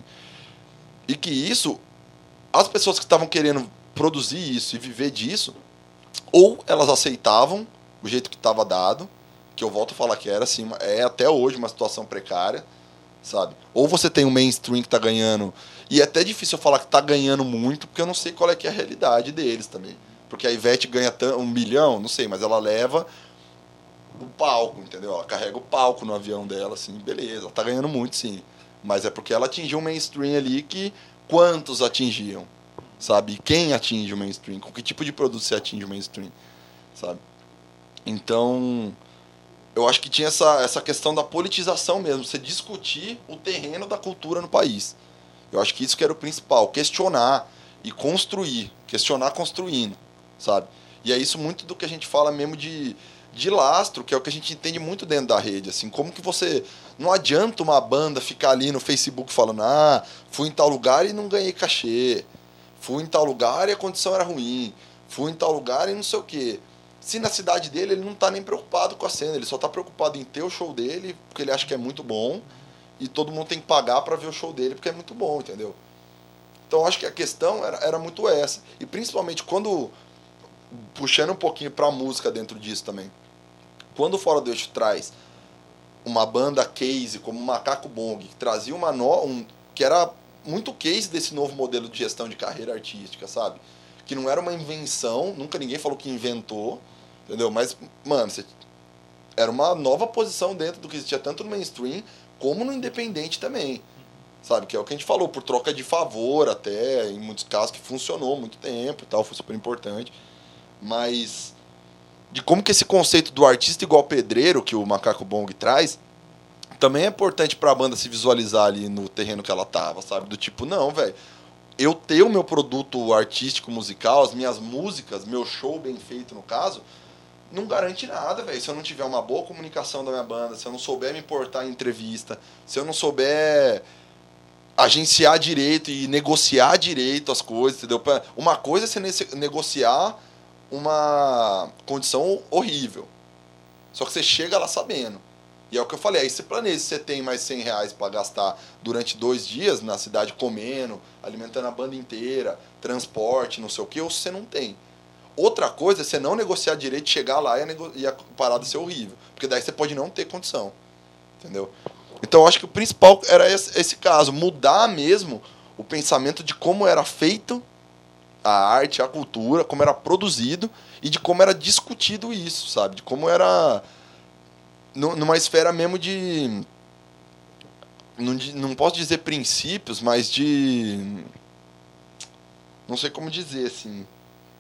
E que isso, as pessoas que estavam querendo produzir isso e viver disso, ou elas aceitavam o jeito que estava dado, que eu volto a falar que era assim, é até hoje uma situação precária, sabe? Ou você tem um mainstream que está ganhando, e é até difícil eu falar que está ganhando muito, porque eu não sei qual é que é a realidade deles também. Porque a Ivete ganha 1 milhão, não sei, mas ela leva o palco, entendeu? Ela carrega o palco no avião dela, assim, beleza, ela tá ganhando muito, sim. Mas é porque ela atingiu um mainstream ali que quantos atingiam, sabe? E quem atinge o mainstream? Com que tipo de produto você atinge o mainstream, sabe? Então, eu acho que tinha essa questão da politização mesmo, você discutir o terreno da cultura no país. Eu acho que isso que era o principal, questionar e construir, questionar construindo, sabe? E é isso muito do que a gente fala mesmo de lastro, que é o que a gente entende muito dentro da rede, assim, como que você... Não adianta uma banda ficar ali no Facebook falando, fui em tal lugar e não ganhei cachê, fui em tal lugar e a condição era ruim, fui em tal lugar e não sei o quê. Se na cidade dele ele não tá nem preocupado com a cena, ele só tá preocupado em ter o show dele, porque ele acha que é muito bom, e todo mundo tem que pagar para ver o show dele, porque é muito bom, entendeu? Então acho que a questão era muito essa. E principalmente quando, puxando um pouquinho pra música dentro disso também, quando o Fora do Eixo traz uma banda case como o Macaco Bong, que trazia que era muito case desse novo modelo de gestão de carreira artística, sabe? Que não era uma invenção, nunca ninguém falou que inventou, entendeu? Mas, mano, era uma nova posição dentro do que existia tanto no mainstream como no independente também, sabe? Que é o que a gente falou, por troca de favor até, em muitos casos, que funcionou muito tempo e tal, foi super importante. Mas de como que esse conceito do artista igual pedreiro que o Macaco Bong traz, também é importante pra banda se visualizar ali no terreno que ela tava, sabe? Do tipo, não, velho, eu ter o meu produto artístico musical, as minhas músicas, meu show bem feito no caso, não garante nada, velho. Se eu não tiver uma boa comunicação da minha banda, se eu não souber me importar em entrevista, se eu não souber agenciar direito e negociar direito as coisas, entendeu? Uma coisa é você negociar uma condição horrível. Só que você chega lá sabendo. E é o que eu falei, aí você planeja, se você tem mais R$100 para gastar durante 2 dias na cidade comendo, alimentando a banda inteira, transporte, não sei o que, ou se você não tem. Outra coisa é você não negociar direito, chegar lá e a parada ser horrível. Porque daí você pode não ter condição. Entendeu? Então eu acho que o principal era esse caso, mudar mesmo o pensamento de como era feito a arte, a cultura, como era produzido e de como era discutido isso, sabe? De como era numa esfera mesmo de... Não posso dizer princípios, mas de... Não sei como dizer, assim...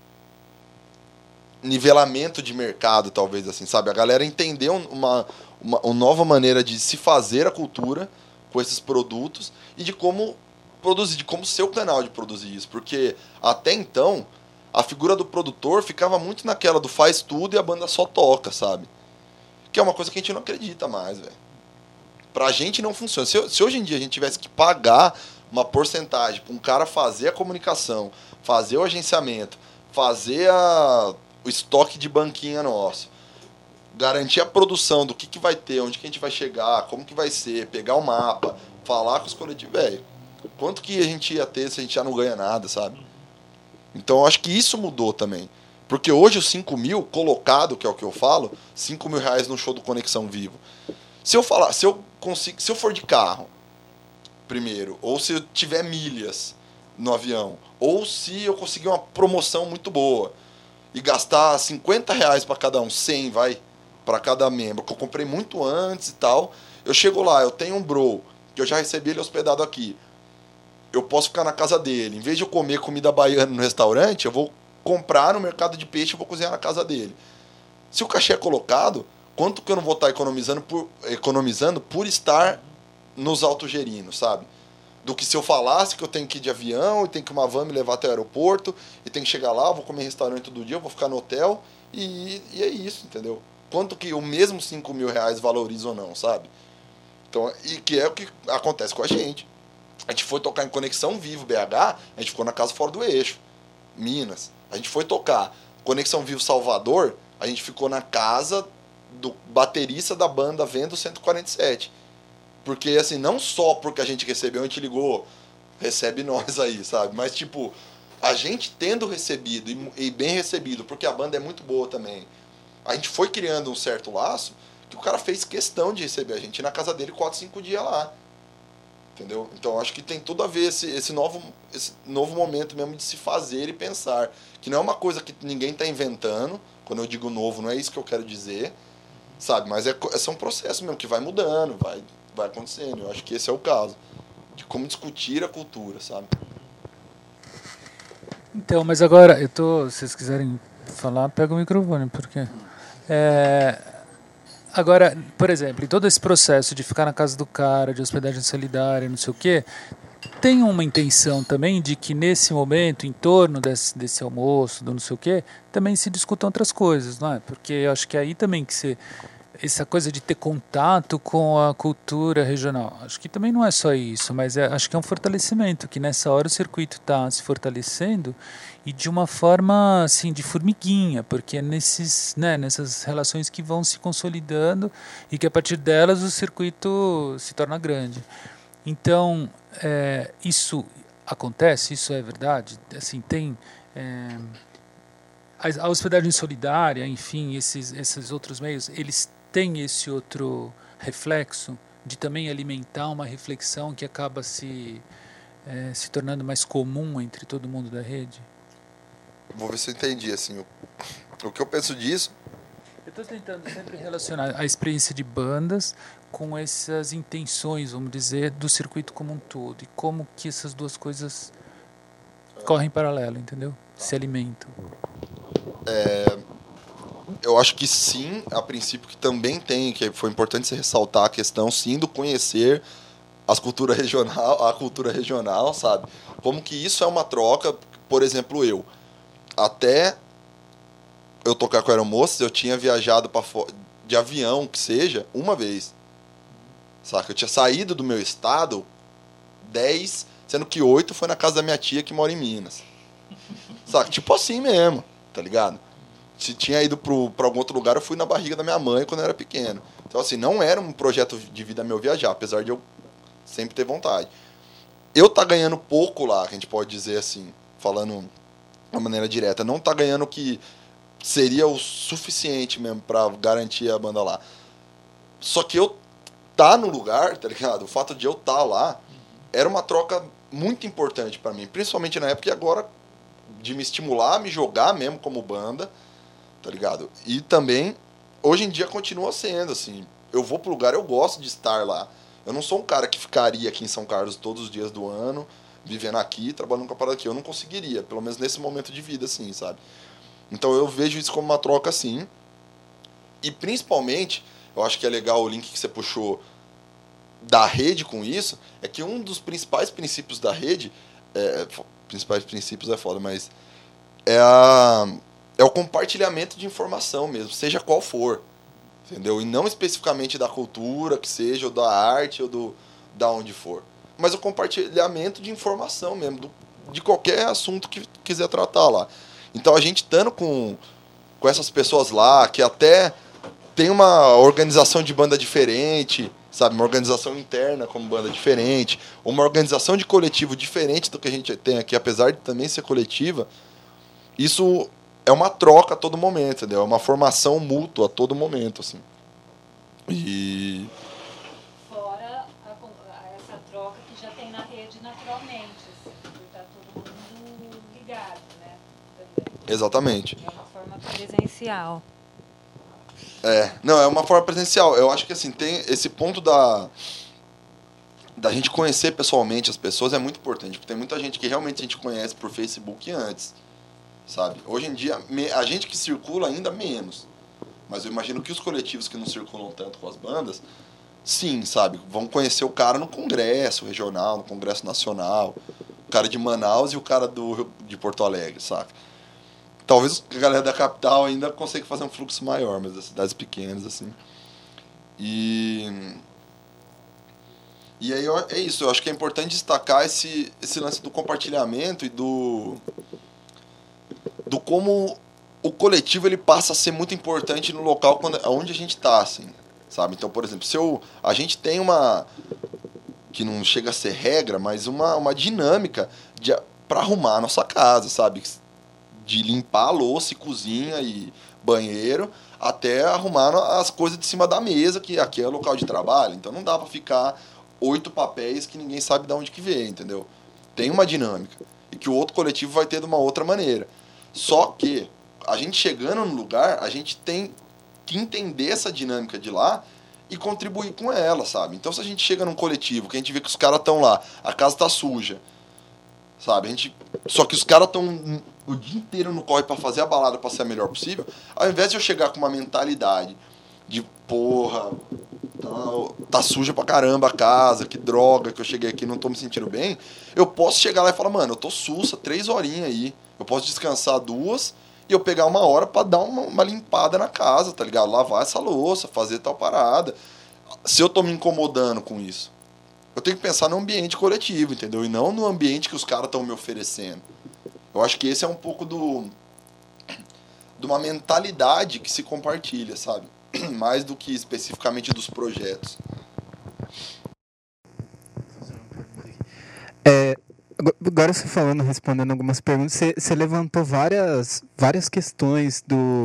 Nivelamento de mercado, talvez, assim, sabe? A galera entendeu uma nova maneira de se fazer a cultura com esses produtos e de como produzir, de como ser o canal de produzir isso. Porque até então, a figura do produtor ficava muito naquela do faz tudo e a banda só toca, sabe? Que é uma coisa que a gente não acredita mais, velho. Pra gente não funciona. Se hoje em dia a gente tivesse que pagar uma porcentagem pra um cara fazer a comunicação, fazer o agenciamento, fazer o estoque de banquinha nosso, garantir a produção do que vai ter, onde que a gente vai chegar, como que vai ser, pegar o mapa, falar com os coletivos, velho. Quanto que a gente ia ter se a gente já não ganha nada, sabe? Então eu acho que isso mudou também. Porque hoje os 5 mil, colocado, que é o que eu falo, 5 mil reais no show do Conexão Vivo. Se eu falar, se eu for de carro, primeiro, ou se eu tiver milhas no avião, ou se eu conseguir uma promoção muito boa e gastar 50 reais para cada um, 100 vai, para cada membro, que eu comprei muito antes e tal, eu chego lá, eu tenho um bro, que eu já recebi ele hospedado aqui, eu posso ficar na casa dele, em vez de eu comer comida baiana no restaurante, eu vou comprar no mercado de peixe e vou cozinhar na casa dele. Se o cachê é colocado, quanto que eu não vou estar economizando por estar nos autogerinos, sabe? Do que se eu falasse que eu tenho que ir de avião e tenho que uma van me levar até o aeroporto e tenho que chegar lá, eu vou comer em restaurante todo dia, eu vou ficar no hotel e é isso, entendeu? Quanto que o mesmo 5 mil reais valoriza ou não, sabe? Então, e que é o que acontece com a gente. A gente foi tocar em Conexão Vivo BH, a gente ficou na casa fora do eixo, Minas. A gente foi tocar Conexão Vivo Salvador, a gente ficou na casa do baterista da banda Vendo 147. Porque, assim, não só porque a gente recebeu, a gente ligou, recebe nós aí, sabe? Mas, tipo, a gente tendo recebido e bem recebido, porque a banda é muito boa também, a gente foi criando um certo laço que o cara fez questão de receber a gente na casa dele 4, 5 dias lá. Entendeu? Então acho que tem tudo a ver esse novo momento mesmo de se fazer e pensar. Que não é uma coisa que ninguém está inventando. Quando eu digo novo, não é isso que eu quero dizer. Sabe? Mas é um processo mesmo que vai mudando, vai acontecendo. Eu acho que esse é o caso. De como discutir a cultura, sabe? Então, mas agora, se vocês quiserem falar, pega o microfone, porque... Agora, por exemplo, em todo esse processo de ficar na casa do cara, de hospedagem solidária, não sei o quê, tem uma intenção também de que nesse momento, em torno desse almoço, do não sei o quê, também se discutam outras coisas, não é? Porque eu acho que aí também essa coisa de ter contato com a cultura regional, acho que também não é só isso, mas acho que é um fortalecimento, que nessa hora o circuito está se fortalecendo e de uma forma assim de formiguinha, porque é nessas relações que vão se consolidando e que a partir delas o circuito se torna grande. Então, isso acontece, isso é verdade, assim, tem... a hospedagem solidária, enfim, esses outros meios, eles têm esse outro reflexo de também alimentar uma reflexão que acaba se tornando mais comum entre todo mundo da rede? Vou ver se eu entendi, assim, o que eu penso disso. Eu estou tentando sempre relacionar a experiência de bandas com essas intenções, vamos dizer, do circuito como um todo, e como que essas duas coisas correm em paralelo, entendeu? Se alimentam. Eu acho que sim, a princípio que também tem, que foi importante você ressaltar a questão, sim, do conhecer a cultura regional, sabe? Como que isso é uma troca, por exemplo, até eu tocar com a Aeromoças, eu tinha viajado de avião, que seja, uma vez. Saca? Eu tinha saído do meu estado 10, sendo que 8 foi na casa da minha tia que mora em Minas. Saca? Tipo assim mesmo, tá ligado? Se tinha ido pra algum outro lugar, eu fui na barriga da minha mãe quando eu era pequeno. Então, assim, não era um projeto de vida meu viajar, apesar de eu sempre ter vontade. Eu tá ganhando pouco lá, que a gente pode dizer assim, falando de uma maneira direta, não tá ganhando o que seria o suficiente mesmo pra garantir a banda lá. Só que eu tá no lugar, tá ligado? O fato de eu tá lá era uma troca muito importante pra mim, principalmente na época e agora de me estimular a me jogar mesmo como banda, tá ligado? E também, hoje em dia continua sendo, assim, eu vou pro lugar, eu gosto de estar lá. Eu não sou um cara que ficaria aqui em São Carlos todos os dias do ano, vivendo aqui, trabalhando com a parada aqui. Eu não conseguiria, pelo menos nesse momento de vida, assim, sabe? Então eu vejo isso como uma troca, assim. E principalmente, eu acho que é legal o link que você puxou da rede com isso, é que um dos principais princípios da rede, principais princípios é foda, mas é o compartilhamento de informação mesmo, seja qual for, entendeu? E não especificamente da cultura, que seja, ou da arte, ou da onde for. Mas o compartilhamento de informação mesmo, de qualquer assunto que quiser tratar lá. Então a gente estando com essas pessoas lá, que até tem uma organização de banda diferente, sabe? Uma organização interna como banda diferente, uma organização de coletivo diferente do que a gente tem aqui, apesar de também ser coletiva. Isso é uma troca a todo momento, entendeu? É uma formação mútua a todo momento, assim. E... Fora essa troca que já tem na rede naturalmente, assim, porque tá todo mundo ligado, né? Também. Exatamente. É uma forma presencial. Não, é uma forma presencial. Eu acho que assim, tem esse ponto da gente conhecer pessoalmente as pessoas é muito importante, porque tem muita gente que realmente a gente conhece por Facebook antes, sabe? Hoje em dia, a gente que circula ainda menos. Mas eu imagino que os coletivos que não circulam tanto com as bandas, sim, sabe? Vão conhecer o cara no congresso regional, no congresso nacional, o cara de Manaus e o cara de Porto Alegre, saca? Talvez a galera da capital ainda consiga fazer um fluxo maior, mas das cidades pequenas, assim. E aí é isso, eu acho que é importante destacar esse lance do compartilhamento e do como o coletivo ele passa a ser muito importante no local onde a gente está, assim, sabe? Então, por exemplo, a gente tem que não chega a ser regra, mas uma dinâmica para arrumar a nossa casa, sabe? De limpar a louça e cozinha e banheiro, até arrumar as coisas de cima da mesa, que aqui é local de trabalho. Então não dá para ficar 8 papéis que ninguém sabe de onde que veio, entendeu? Tem uma dinâmica. E que o outro coletivo vai ter de uma outra maneira. Só que a gente chegando no lugar, a gente tem que entender essa dinâmica de lá e contribuir com ela, sabe? Então se a gente chega num coletivo, que a gente vê que os caras estão lá, a casa tá suja, sabe? Só que os caras estão o dia inteiro no corre para fazer a balada para ser a melhor possível, ao invés de eu chegar com uma mentalidade de porra, tá suja pra caramba a casa, que droga que eu cheguei aqui, não tô me sentindo bem, eu posso chegar lá e falar, mano, eu tô sussa, 3 horinhas aí, eu posso descansar 2 e eu pegar 1 hora para dar uma limpada na casa, tá ligado? Lavar essa louça, fazer tal parada. Se eu tô me incomodando com isso, eu tenho que pensar no ambiente coletivo, entendeu? E não no ambiente que os caras estão me oferecendo. Eu acho que esse é um pouco de uma mentalidade que se compartilha, sabe? Mais do que especificamente dos projetos. Agora você falando, respondendo algumas perguntas, você levantou várias questões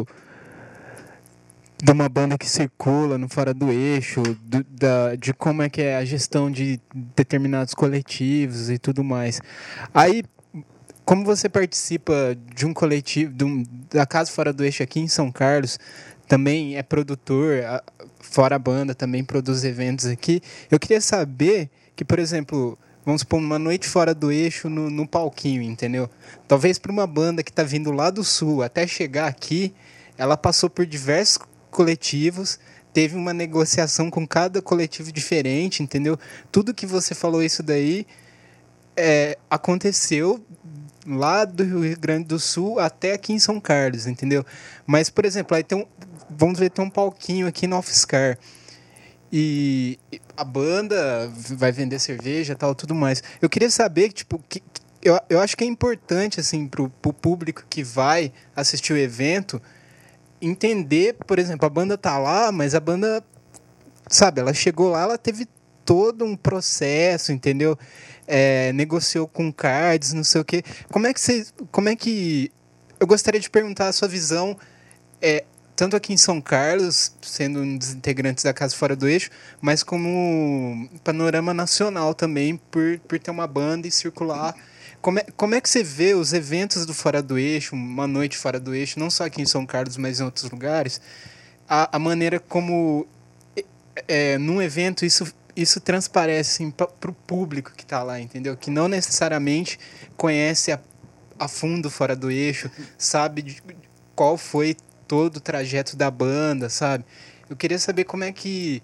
de uma banda que circula no Fora do Eixo, de como é que é a gestão de determinados coletivos e tudo mais. Aí, como você participa de um coletivo, da Casa Fora do Eixo aqui em São Carlos, também é produtor, fora a banda, também produz eventos aqui, eu queria saber que, por exemplo, vamos supor, uma noite fora do eixo no palquinho, entendeu? Talvez para uma banda que está vindo lá do sul até chegar aqui, ela passou por diversos coletivos, teve uma negociação com cada coletivo diferente, entendeu? Tudo que você falou isso daí aconteceu lá do Rio Grande do Sul até aqui em São Carlos, entendeu? Mas, por exemplo, aí vamos ver, tem um palquinho aqui no UFSCar. E a banda vai vender cerveja e tal, tudo mais. Eu queria saber, tipo, eu acho que é importante, assim, pro público que vai assistir o evento entender, por exemplo, a banda tá lá, mas a banda, sabe, ela chegou lá, ela teve todo um processo, entendeu? Negociou com cards, não sei o quê. Como é que... Eu gostaria de perguntar a sua visão, tanto aqui em São Carlos, sendo um dos integrantes da Casa Fora do Eixo, mas como panorama nacional também, por ter uma banda e circular. Como é que você vê os eventos do Fora do Eixo, uma noite Fora do Eixo, não só aqui em São Carlos, mas em outros lugares, a maneira como, num evento, isso transparece assim, para o público que está lá, entendeu? Que não necessariamente conhece a fundo Fora do Eixo, sabe qual foi todo o trajeto da banda, sabe? Eu queria saber como é que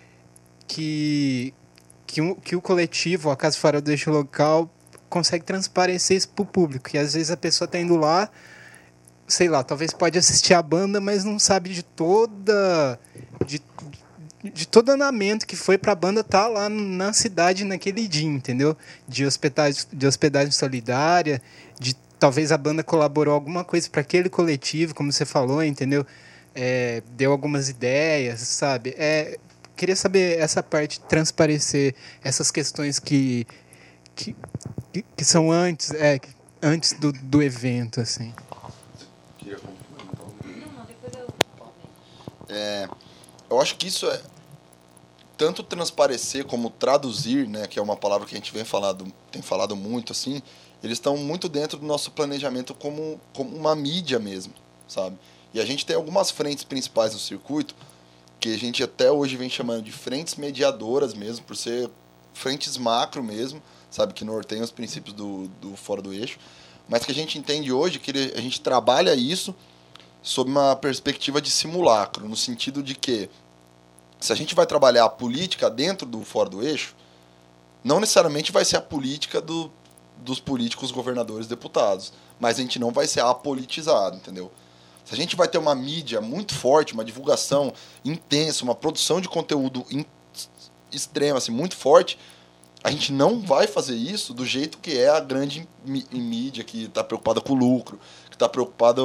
o coletivo, a Casa Fora do Eixo local, consegue transparecer isso pro público. E às vezes a pessoa tá indo lá, sei lá, talvez pode assistir a banda, mas não sabe de todo andamento que foi pra banda estar lá na cidade naquele dia, entendeu? De hospedagem solidária, de talvez a banda colaborou alguma coisa para aquele coletivo, como você falou, entendeu? Deu algumas ideias, sabe? queria saber essa parte, transparecer essas questões que são antes do evento, assim. Queria concluir, então. Não, depois eu comento. Eu acho que isso é tanto transparecer como traduzir, né, que é uma palavra que a gente tem falado muito, assim, eles estão muito dentro do nosso planejamento como uma mídia mesmo, sabe? E a gente tem algumas frentes principais no circuito que a gente até hoje vem chamando de frentes mediadoras mesmo, por ser frentes macro mesmo, sabe, que norteiam os princípios do Fora do Eixo, mas que a gente entende hoje que a gente trabalha isso sob uma perspectiva de simulacro, no sentido de que se a gente vai trabalhar a política dentro do Fora do Eixo, não necessariamente vai ser a política dos políticos, governadores, deputados, mas a gente não vai ser apolitizado, entendeu? Se a gente vai ter uma mídia muito forte, uma divulgação intensa, uma produção de conteúdo extrema, assim, muito forte, a gente não vai fazer isso do jeito que é a grande mídia que está preocupada com o lucro, que está preocupada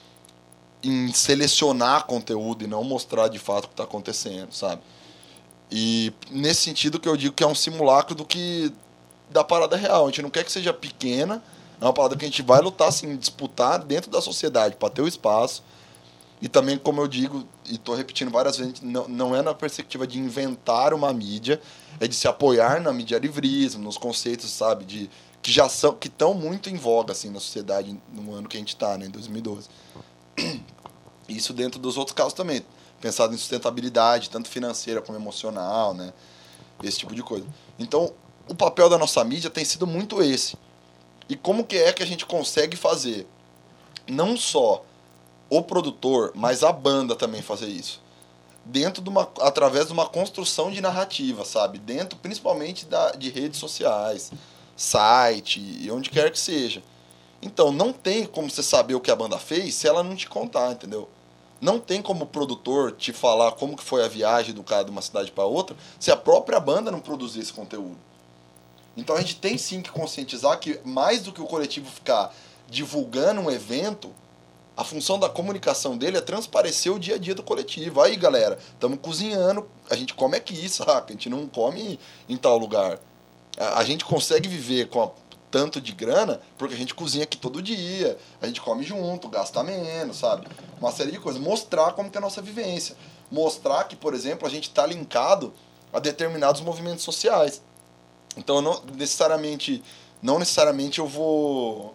em selecionar conteúdo e não mostrar de fato o que está acontecendo, sabe? E nesse sentido que eu digo que é um simulacro da parada real. A gente não quer que seja pequena, é uma parada que a gente vai lutar, assim, disputar dentro da sociedade para ter o espaço. E também, como eu digo, e estou repetindo várias vezes, não é na perspectiva de inventar uma mídia, é de se apoiar na mídia livrismo, nos conceitos, sabe, que estão muito em voga assim, na sociedade no ano que a gente está, né, em 2012. Isso dentro dos outros casos também, pensado em sustentabilidade, tanto financeira como emocional, né, esse tipo de coisa. Então, o papel da nossa mídia tem sido muito esse. E como que a gente consegue fazer não só o produtor, mas a banda também fazer isso? Através de uma construção de narrativa, sabe? Dentro, principalmente, de redes sociais, site e onde quer que seja. Então, não tem como você saber o que a banda fez se ela não te contar, entendeu? Não tem como o produtor te falar como que foi a viagem do cara de uma cidade para outra se a própria banda não produzir esse conteúdo. Então a gente tem sim que conscientizar que mais do que o coletivo ficar divulgando um evento, a função da comunicação dele é transparecer o dia a dia do coletivo. Aí, galera, estamos cozinhando, a gente come aqui, saca? A gente não come em tal lugar. A gente consegue viver com tanto de grana porque a gente cozinha aqui todo dia, a gente come junto, gasta menos, sabe? Uma série de coisas. Mostrar como que é a nossa vivência. Mostrar que, por exemplo, a gente está linkado a determinados movimentos sociais. Então, não necessariamente eu vou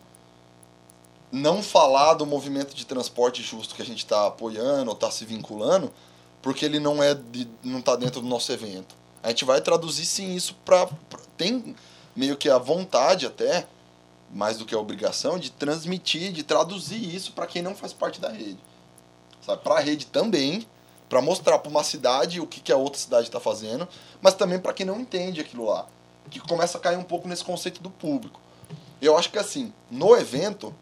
não falar do movimento de transporte justo que a gente está apoiando ou está se vinculando, porque ele não está dentro do nosso evento. A gente vai traduzir sim isso tem meio que a vontade até, mais do que a obrigação, de transmitir, de traduzir isso para quem não faz parte da rede. Para a rede também, para mostrar para uma cidade o que a outra cidade está fazendo, mas também para quem não entende aquilo lá, que começa a cair um pouco nesse conceito do público. Eu acho que assim, no evento,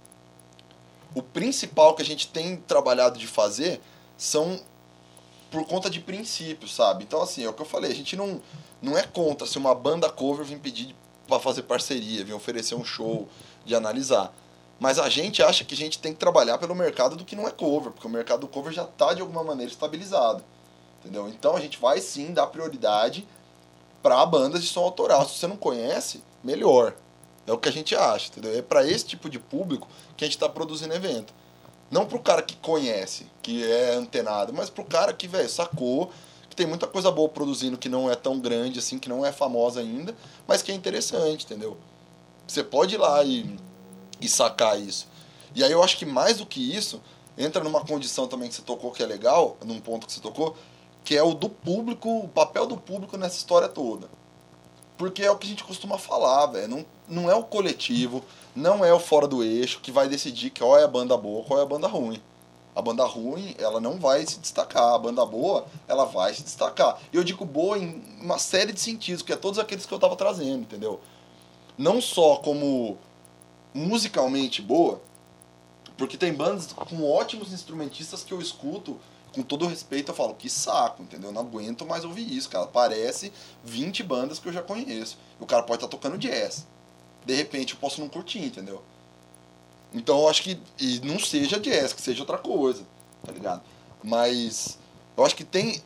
o principal que a gente tem trabalhado de fazer são por conta de princípios, sabe? Então assim, é o que eu falei, a gente não é contra se uma banda cover vir pedir para fazer parceria, vir oferecer um show, de analisar. Mas a gente acha que a gente tem que trabalhar pelo mercado do que não é cover, porque o mercado do cover já está de alguma maneira estabilizado. Entendeu? Então a gente vai sim dar prioridade para bandas de som autoral. Se você não conhece, melhor. É o que a gente acha, entendeu? É para esse tipo de público que a gente está produzindo evento. Não pro cara que conhece, que é antenado, mas pro cara que, velho, sacou, que tem muita coisa boa produzindo que não é tão grande assim, que não é famosa ainda, mas que é interessante, entendeu? Você pode ir lá e sacar isso. E aí eu acho que mais do que isso, entra numa condição também que você tocou que é legal, num ponto que você tocou, que é o do público, o papel do público nessa história toda. Porque é o que a gente costuma falar, velho. Não é o coletivo, não é o Fora do Eixo que vai decidir qual é a banda boa, qual é a banda ruim. A banda ruim, ela não vai se destacar. A banda boa, ela vai se destacar. E eu digo boa em uma série de sentidos, que é todos aqueles que eu tava trazendo, entendeu? Não só como musicalmente boa, porque tem bandas com ótimos instrumentistas que eu escuto, com todo respeito, eu falo, que saco, entendeu? Eu não aguento mais ouvir isso, cara. Parece 20 bandas que eu já conheço. E o cara pode estar tocando jazz. De repente eu posso não curtir, entendeu? Então eu acho que... E não seja jazz, que seja outra coisa, tá ligado? Mas eu acho que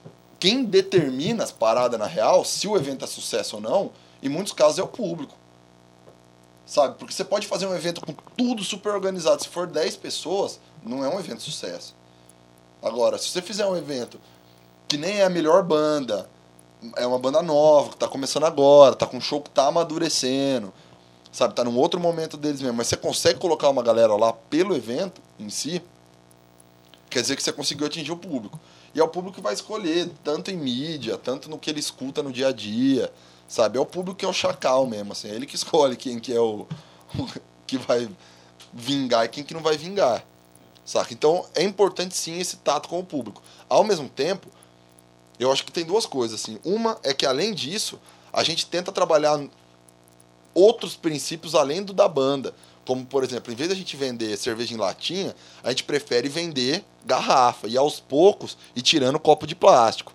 quem determina as paradas na real, se o evento é sucesso ou não, em muitos casos é o público. Sabe? Porque você pode fazer um evento com tudo super organizado. Se for 10 pessoas, não é um evento de sucesso. Agora, se você fizer um evento que nem é a melhor banda, é uma banda nova, que tá começando agora, tá com um show que tá amadurecendo, sabe? Tá num outro momento deles mesmo. Mas você consegue colocar uma galera lá pelo evento em si, quer dizer que você conseguiu atingir o público. E é o público que vai escolher, tanto em mídia, tanto no que ele escuta no dia a dia, sabe? É o público que é o chacal mesmo, assim. É ele que escolhe quem que é o que vai vingar e quem que não vai vingar, saca? Então, é importante sim esse tato com o público. Ao mesmo tempo, eu acho que tem duas coisas, assim. Uma é que, além disso, a gente tenta trabalhar outros princípios além do da banda. Como, por exemplo, em vez de a gente vender cerveja em latinha, a gente prefere vender garrafa e aos poucos ir tirando copo de plástico.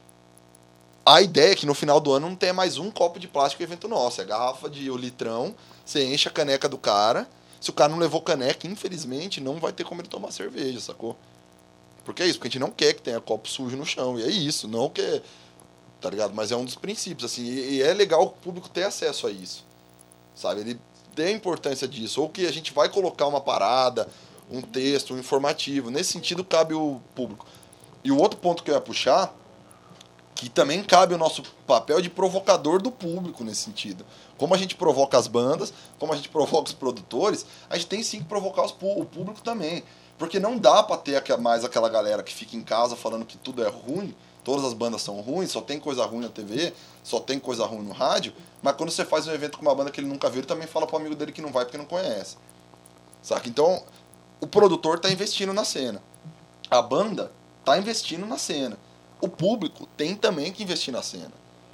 A ideia é que no final do ano não tenha mais um copo de plástico evento nosso. É garrafa de litrão, você enche a caneca do cara. Se o cara não levou caneca, infelizmente, não vai ter como ele tomar cerveja, sacou? Porque é isso, porque a gente não quer que tenha copo sujo no chão. E é isso, não que... Tá ligado? Mas é um dos princípios, assim. E é legal o público ter acesso a isso. Sabe? Ele tem a importância disso. Ou que a gente vai colocar uma parada, um texto, um informativo. Nesse sentido, cabe o público. E o outro ponto que eu ia puxar, que também cabe o nosso papel de provocador do público nesse sentido. Como a gente provoca as bandas, como a gente provoca os produtores, a gente tem sim que provocar o público também. Porque não dá pra ter mais aquela galera que fica em casa falando que tudo é ruim, todas as bandas são ruins, só tem coisa ruim na TV, só tem coisa ruim no rádio, mas quando você faz um evento com uma banda que ele nunca viu, ele também fala pro amigo dele que não vai porque não conhece. Saca? Então, o produtor tá investindo na cena. A banda tá investindo na cena. O público tem também que investir na cena.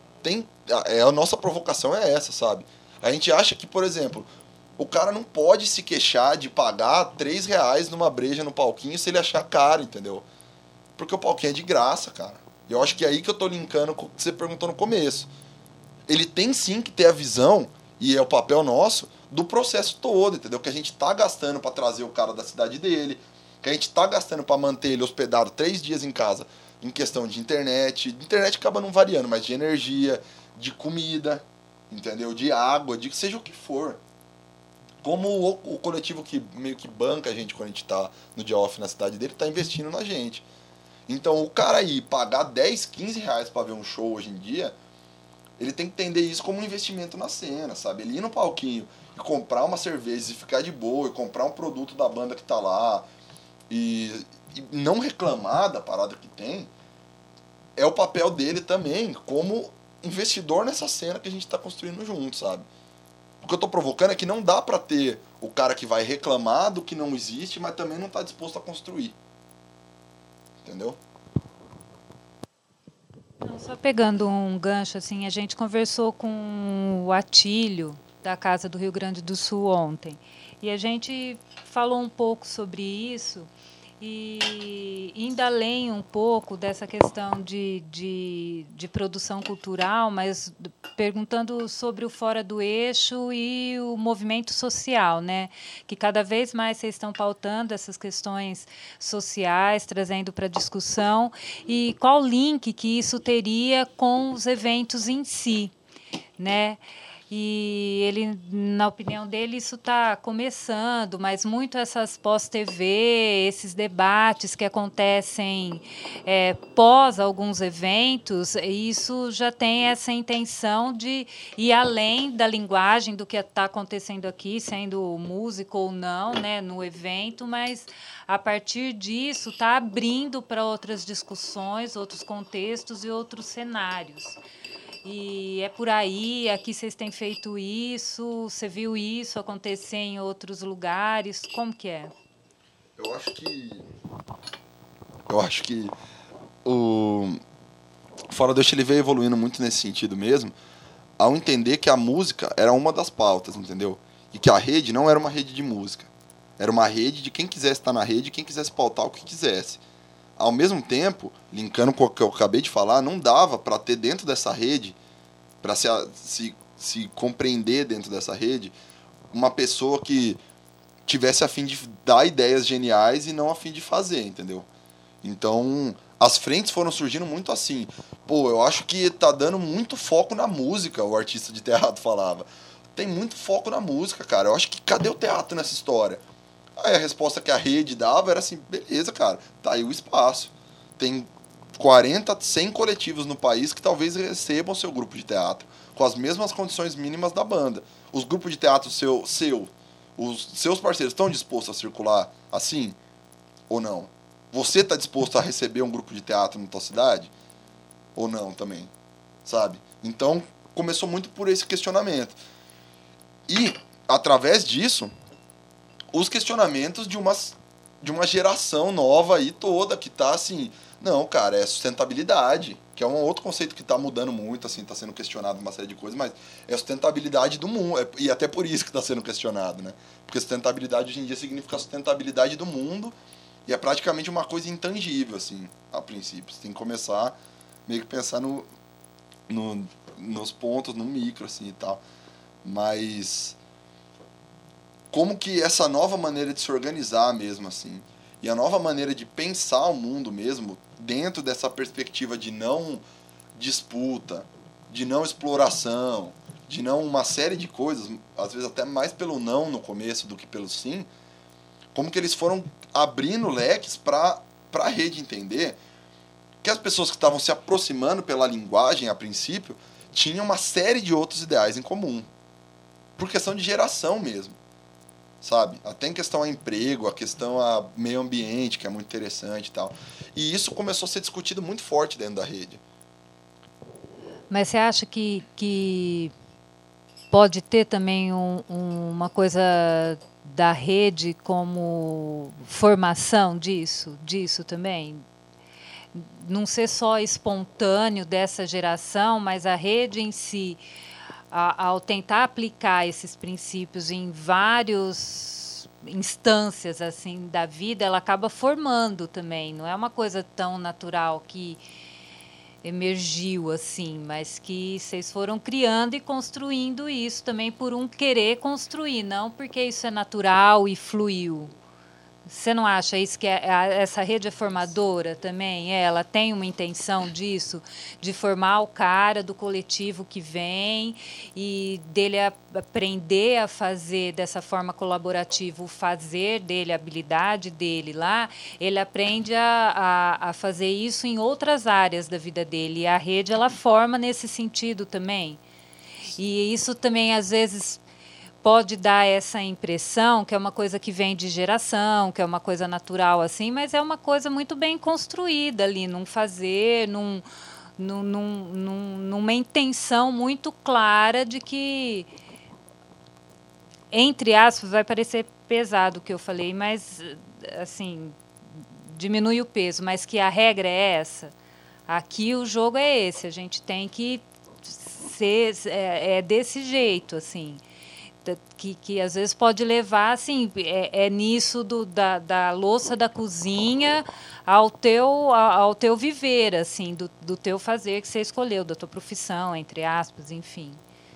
A nossa provocação é essa, sabe? A gente acha que, por exemplo, o cara não pode se queixar de pagar R$3 numa breja no palquinho se ele achar caro, entendeu? Porque o palquinho é de graça, cara. E eu acho que é aí que eu tô linkando com o que você perguntou no começo. Ele tem sim que ter a visão, e é o papel nosso, do processo todo, entendeu? Que a gente tá gastando pra trazer o cara da cidade dele, que a gente tá gastando pra manter ele hospedado 3 dias em casa, em questão de internet. Internet acaba não variando, mas de energia, de comida, entendeu? De água, de seja o que for. Como o coletivo que meio que banca a gente quando a gente tá no dia off na cidade dele, tá investindo na gente. Então o cara aí pagar 10, 15 reais pra ver um show hoje em dia, ele tem que entender isso como um investimento na cena, sabe? Ele ir no palquinho e comprar uma cerveja e ficar de boa, e comprar um produto da banda que tá lá, e não reclamar da parada que tem, é o papel dele também como investidor nessa cena que a gente tá construindo junto, sabe? O que eu tô provocando é que não dá pra ter o cara que vai reclamar do que não existe, mas também não tá disposto a construir. Entendeu? Não, só pegando um gancho, assim, a gente conversou com o Atílio, da Casa do Rio Grande do Sul, ontem. E a gente falou um pouco sobre isso e indo além um pouco dessa questão de produção cultural, mas perguntando sobre o Fora do Eixo e o movimento social, né? Que cada vez mais vocês estão pautando essas questões sociais, trazendo para discussão, e qual link que isso teria com os eventos em si, né? E ele, na opinião dele, isso está começando, mas muito essas pós-TV, esses debates que acontecem pós alguns eventos, isso já tem essa intenção de ir além da linguagem do que está acontecendo aqui, sendo músico ou não, né, no evento, mas a partir disso está abrindo para outras discussões, outros contextos e outros cenários. E é por aí, aqui vocês têm feito isso, você viu isso acontecer em outros lugares, como que é? Eu acho que o Fora do Eixo ele veio evoluindo muito nesse sentido mesmo, ao entender que a música era uma das pautas, entendeu? E que a rede não era uma rede de música. Era uma rede de quem quisesse estar na rede, quem quisesse pautar o que quisesse. Ao mesmo tempo, linkando com o que eu acabei de falar, não dava para ter dentro dessa rede, para se compreender dentro dessa rede, uma pessoa que tivesse a fim de dar ideias geniais e não a fim de fazer, entendeu? Então, as frentes foram surgindo muito assim. Pô, eu acho que tá dando muito foco na música, o artista de teatro falava. Tem muito foco na música, cara. Eu acho que cadê o teatro nessa história? Aí a resposta que a rede dava era assim, beleza, cara, tá aí o espaço. Tem 40, 100 coletivos no país que talvez recebam seu grupo de teatro, com as mesmas condições mínimas da banda. Os grupos de teatro os seus parceiros estão dispostos a circular assim ou não? Você está disposto a receber um grupo de teatro na tua cidade? Ou não também? Sabe? Então, começou muito por esse questionamento. E, através disso, os questionamentos de uma geração nova aí toda, que tá assim... Não, cara, é sustentabilidade, que é um outro conceito que está mudando muito, assim, está sendo questionado uma série de coisas, mas é sustentabilidade do mundo, e até por isso que está sendo questionado, né? Porque sustentabilidade hoje em dia significa sustentabilidade do mundo, e é praticamente uma coisa intangível, assim, a princípio. Você tem que começar meio que pensar nos pontos, no micro, assim, e tal. Mas como que essa nova maneira de se organizar mesmo, assim, e a nova maneira de pensar o mundo mesmo, dentro dessa perspectiva de não disputa, de não exploração, de não uma série de coisas, às vezes até mais pelo não no começo do que pelo sim, como que eles foram abrindo leques para a rede entender que as pessoas que estavam se aproximando pela linguagem, a princípio, tinham uma série de outros ideais em comum. Por questão de geração mesmo. Sabe? Até em questão a emprego, a questão a meio ambiente, que é muito interessante e tal. E isso começou a ser discutido muito forte dentro da rede. Mas você acha que pode ter também uma coisa da rede como formação disso também? Não ser só espontâneo dessa geração, mas a rede em si, ao tentar aplicar esses princípios em várias instâncias assim da vida, ela acaba formando também. Não é uma coisa tão natural que emergiu assim, mas que vocês foram criando e construindo isso também por um querer construir, não porque isso é natural e fluiu. Você não acha isso que essa rede é formadora também? Ela tem uma intenção disso, de formar o cara do coletivo que vem e dele aprender a fazer dessa forma colaborativa, o fazer dele, a habilidade dele lá, ele aprende a fazer isso em outras áreas da vida dele. E a rede, ela forma nesse sentido também. E isso também, às vezes, pode dar essa impressão que é uma coisa que vem de geração, que é uma coisa natural assim, mas é uma coisa muito bem construída ali, num fazer, numa intenção muito clara de que, entre aspas, vai parecer pesado o que eu falei, mas assim, diminui o peso, mas que a regra é essa. Aqui o jogo é esse, a gente tem que ser desse jeito, assim. Que às vezes pode levar assim, nisso da louça da cozinha ao teu viver, assim, do teu fazer que você escolheu, da tua profissão, entre aspas, enfim.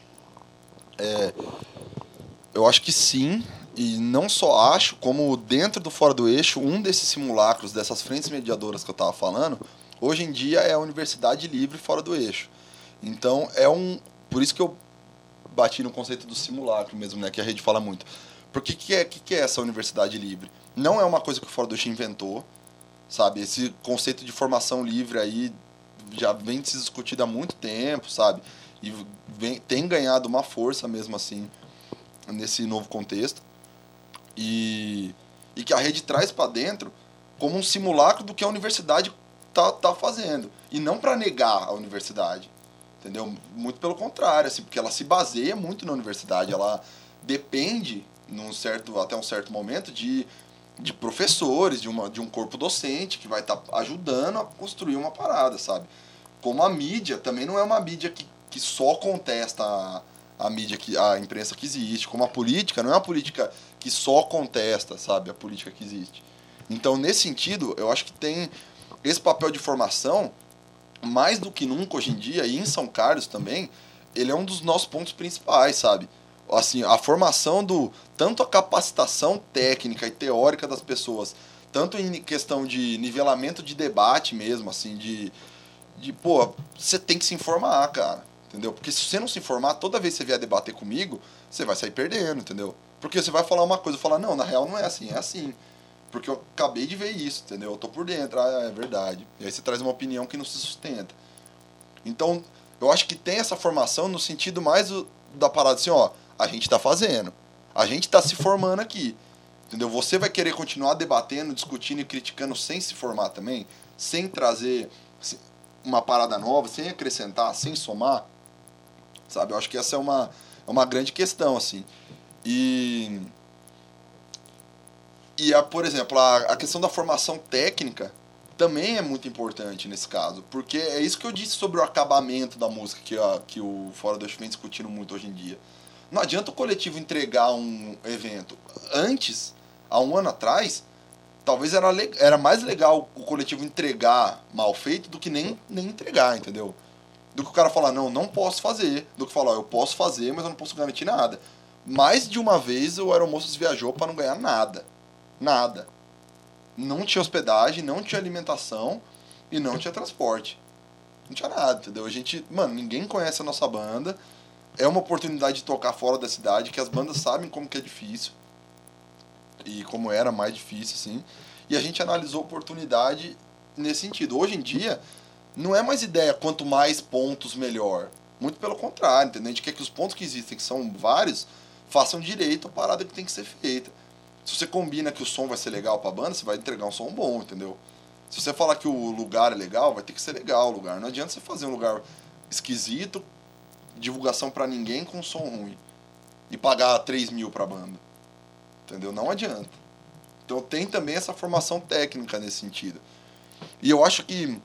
Eu acho que sim, e não só acho, como dentro do Fora do Eixo, um desses simulacros, dessas frentes mediadoras que eu estava falando, hoje em dia é a Universidade Livre Fora do Eixo. Então, por isso que eu bati no conceito do simulacro mesmo, né, que a rede fala muito. Porque que é essa universidade livre? Não é uma coisa que o Fora do Eixo inventou, sabe? Esse conceito de formação livre aí já vem se discutido há muito tempo, sabe? E tem ganhado uma força mesmo assim nesse novo contexto. E que a rede traz para dentro como um simulacro do que a universidade tá fazendo. E não para negar a universidade. Entendeu? Muito pelo contrário, assim, porque ela se baseia muito na universidade, ela depende, até um certo momento, de professores, de um corpo docente que vai estar ajudando a construir uma parada, sabe? Como a mídia também não é uma mídia que só contesta a imprensa que existe, como a política não é uma política que só contesta, sabe, a política que existe. Então, nesse sentido, eu acho que tem esse papel de formação. Mais do que nunca hoje em dia, e em São Carlos também, ele é um dos nossos pontos principais, sabe? Assim, a formação tanto a capacitação técnica e teórica das pessoas, tanto em questão de nivelamento de debate mesmo, assim, pô, você tem que se informar, cara, entendeu? Porque se você não se informar, toda vez que você vier debater comigo, você vai sair perdendo, entendeu? Porque você vai falar uma coisa e falar, não, na real não é assim, é assim. Porque eu acabei de ver isso, entendeu? Eu tô por dentro, é verdade. E aí você traz uma opinião que não se sustenta. Então, eu acho que tem essa formação no sentido mais da parada assim, ó, a gente tá fazendo. A gente tá se formando aqui. Entendeu? Você vai querer continuar debatendo, discutindo e criticando sem se formar também? Sem trazer uma parada nova, sem acrescentar, sem somar? Sabe? Eu acho que essa é uma grande questão, assim. E por exemplo, a questão da formação técnica também é muito importante nesse caso, porque é isso que eu disse sobre o acabamento da música que o Fora do Eixo vem discutindo muito hoje em dia. Não adianta o coletivo entregar um evento. Antes, há um ano atrás, talvez era mais legal o coletivo entregar mal feito do que nem entregar, entendeu? Do que o cara falar, não posso fazer, do que falar, eu posso fazer, mas eu não posso garantir nada. Mais de uma vez o Aeromoças viajou para não ganhar nada. Nada. Não tinha hospedagem, não tinha alimentação e não tinha transporte. Não tinha nada, entendeu? Ninguém conhece a nossa banda. É uma oportunidade de tocar fora da cidade, que as bandas sabem como que é difícil. E como era mais difícil, assim. E a gente analisou a oportunidade nesse sentido. Hoje em dia, não é mais ideia quanto mais pontos, melhor. Muito pelo contrário, entendeu? A gente quer que os pontos que existem, que são vários, façam direito à parada que tem que ser feita. Se você combina que o som vai ser legal pra banda, você vai entregar um som bom, entendeu? Se você falar que o lugar é legal, vai ter que ser legal o lugar. Não adianta você fazer um lugar esquisito, divulgação pra ninguém com som ruim. E pagar 3 mil pra banda. Entendeu? Não adianta. Então tem também essa formação técnica nesse sentido. E eu acho que,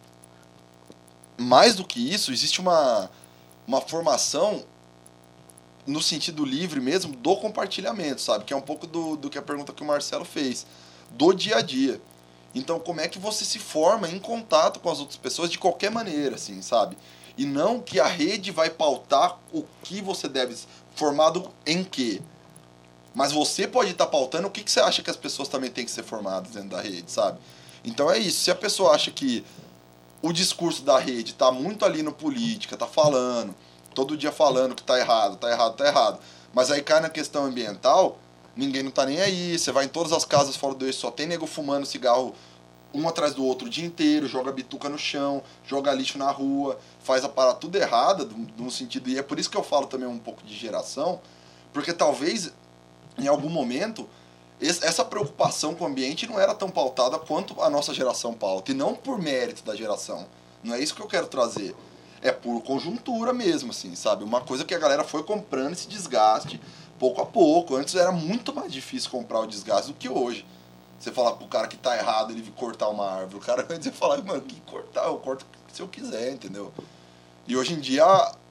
mais do que isso, existe uma formação no sentido livre mesmo do compartilhamento, sabe? Que é um pouco do que a pergunta que o Marcelo fez. Do dia a dia. Então, como é que você se forma em contato com as outras pessoas de qualquer maneira, assim, sabe? E não que a rede vai pautar o que você deve... Formado em quê? Mas você pode estar pautando o que você acha que as pessoas também têm que ser formadas dentro da rede, sabe? Então é isso. Se a pessoa acha que o discurso da rede está muito ali no política, tá falando, todo dia falando que tá errado, mas aí cai na questão ambiental, ninguém não tá nem aí. Você vai em todas as casas fora do eixo, só tem nego fumando cigarro um atrás do outro o dia inteiro, joga bituca no chão, joga lixo na rua, faz a parada tudo errada, no sentido, e é por isso que eu falo também um pouco de geração, porque talvez, em algum momento, essa preocupação com o ambiente não era tão pautada quanto a nossa geração pauta, e não por mérito da geração. Não é isso que eu quero trazer. É por conjuntura mesmo, assim, sabe? Uma coisa que a galera foi comprando esse desgaste pouco a pouco. Antes era muito mais difícil comprar o desgaste do que hoje. Você falar pro cara que tá errado ele cortar uma árvore. O cara antes ia falar, mano, que cortar? Eu corto se eu quiser, entendeu? E hoje em dia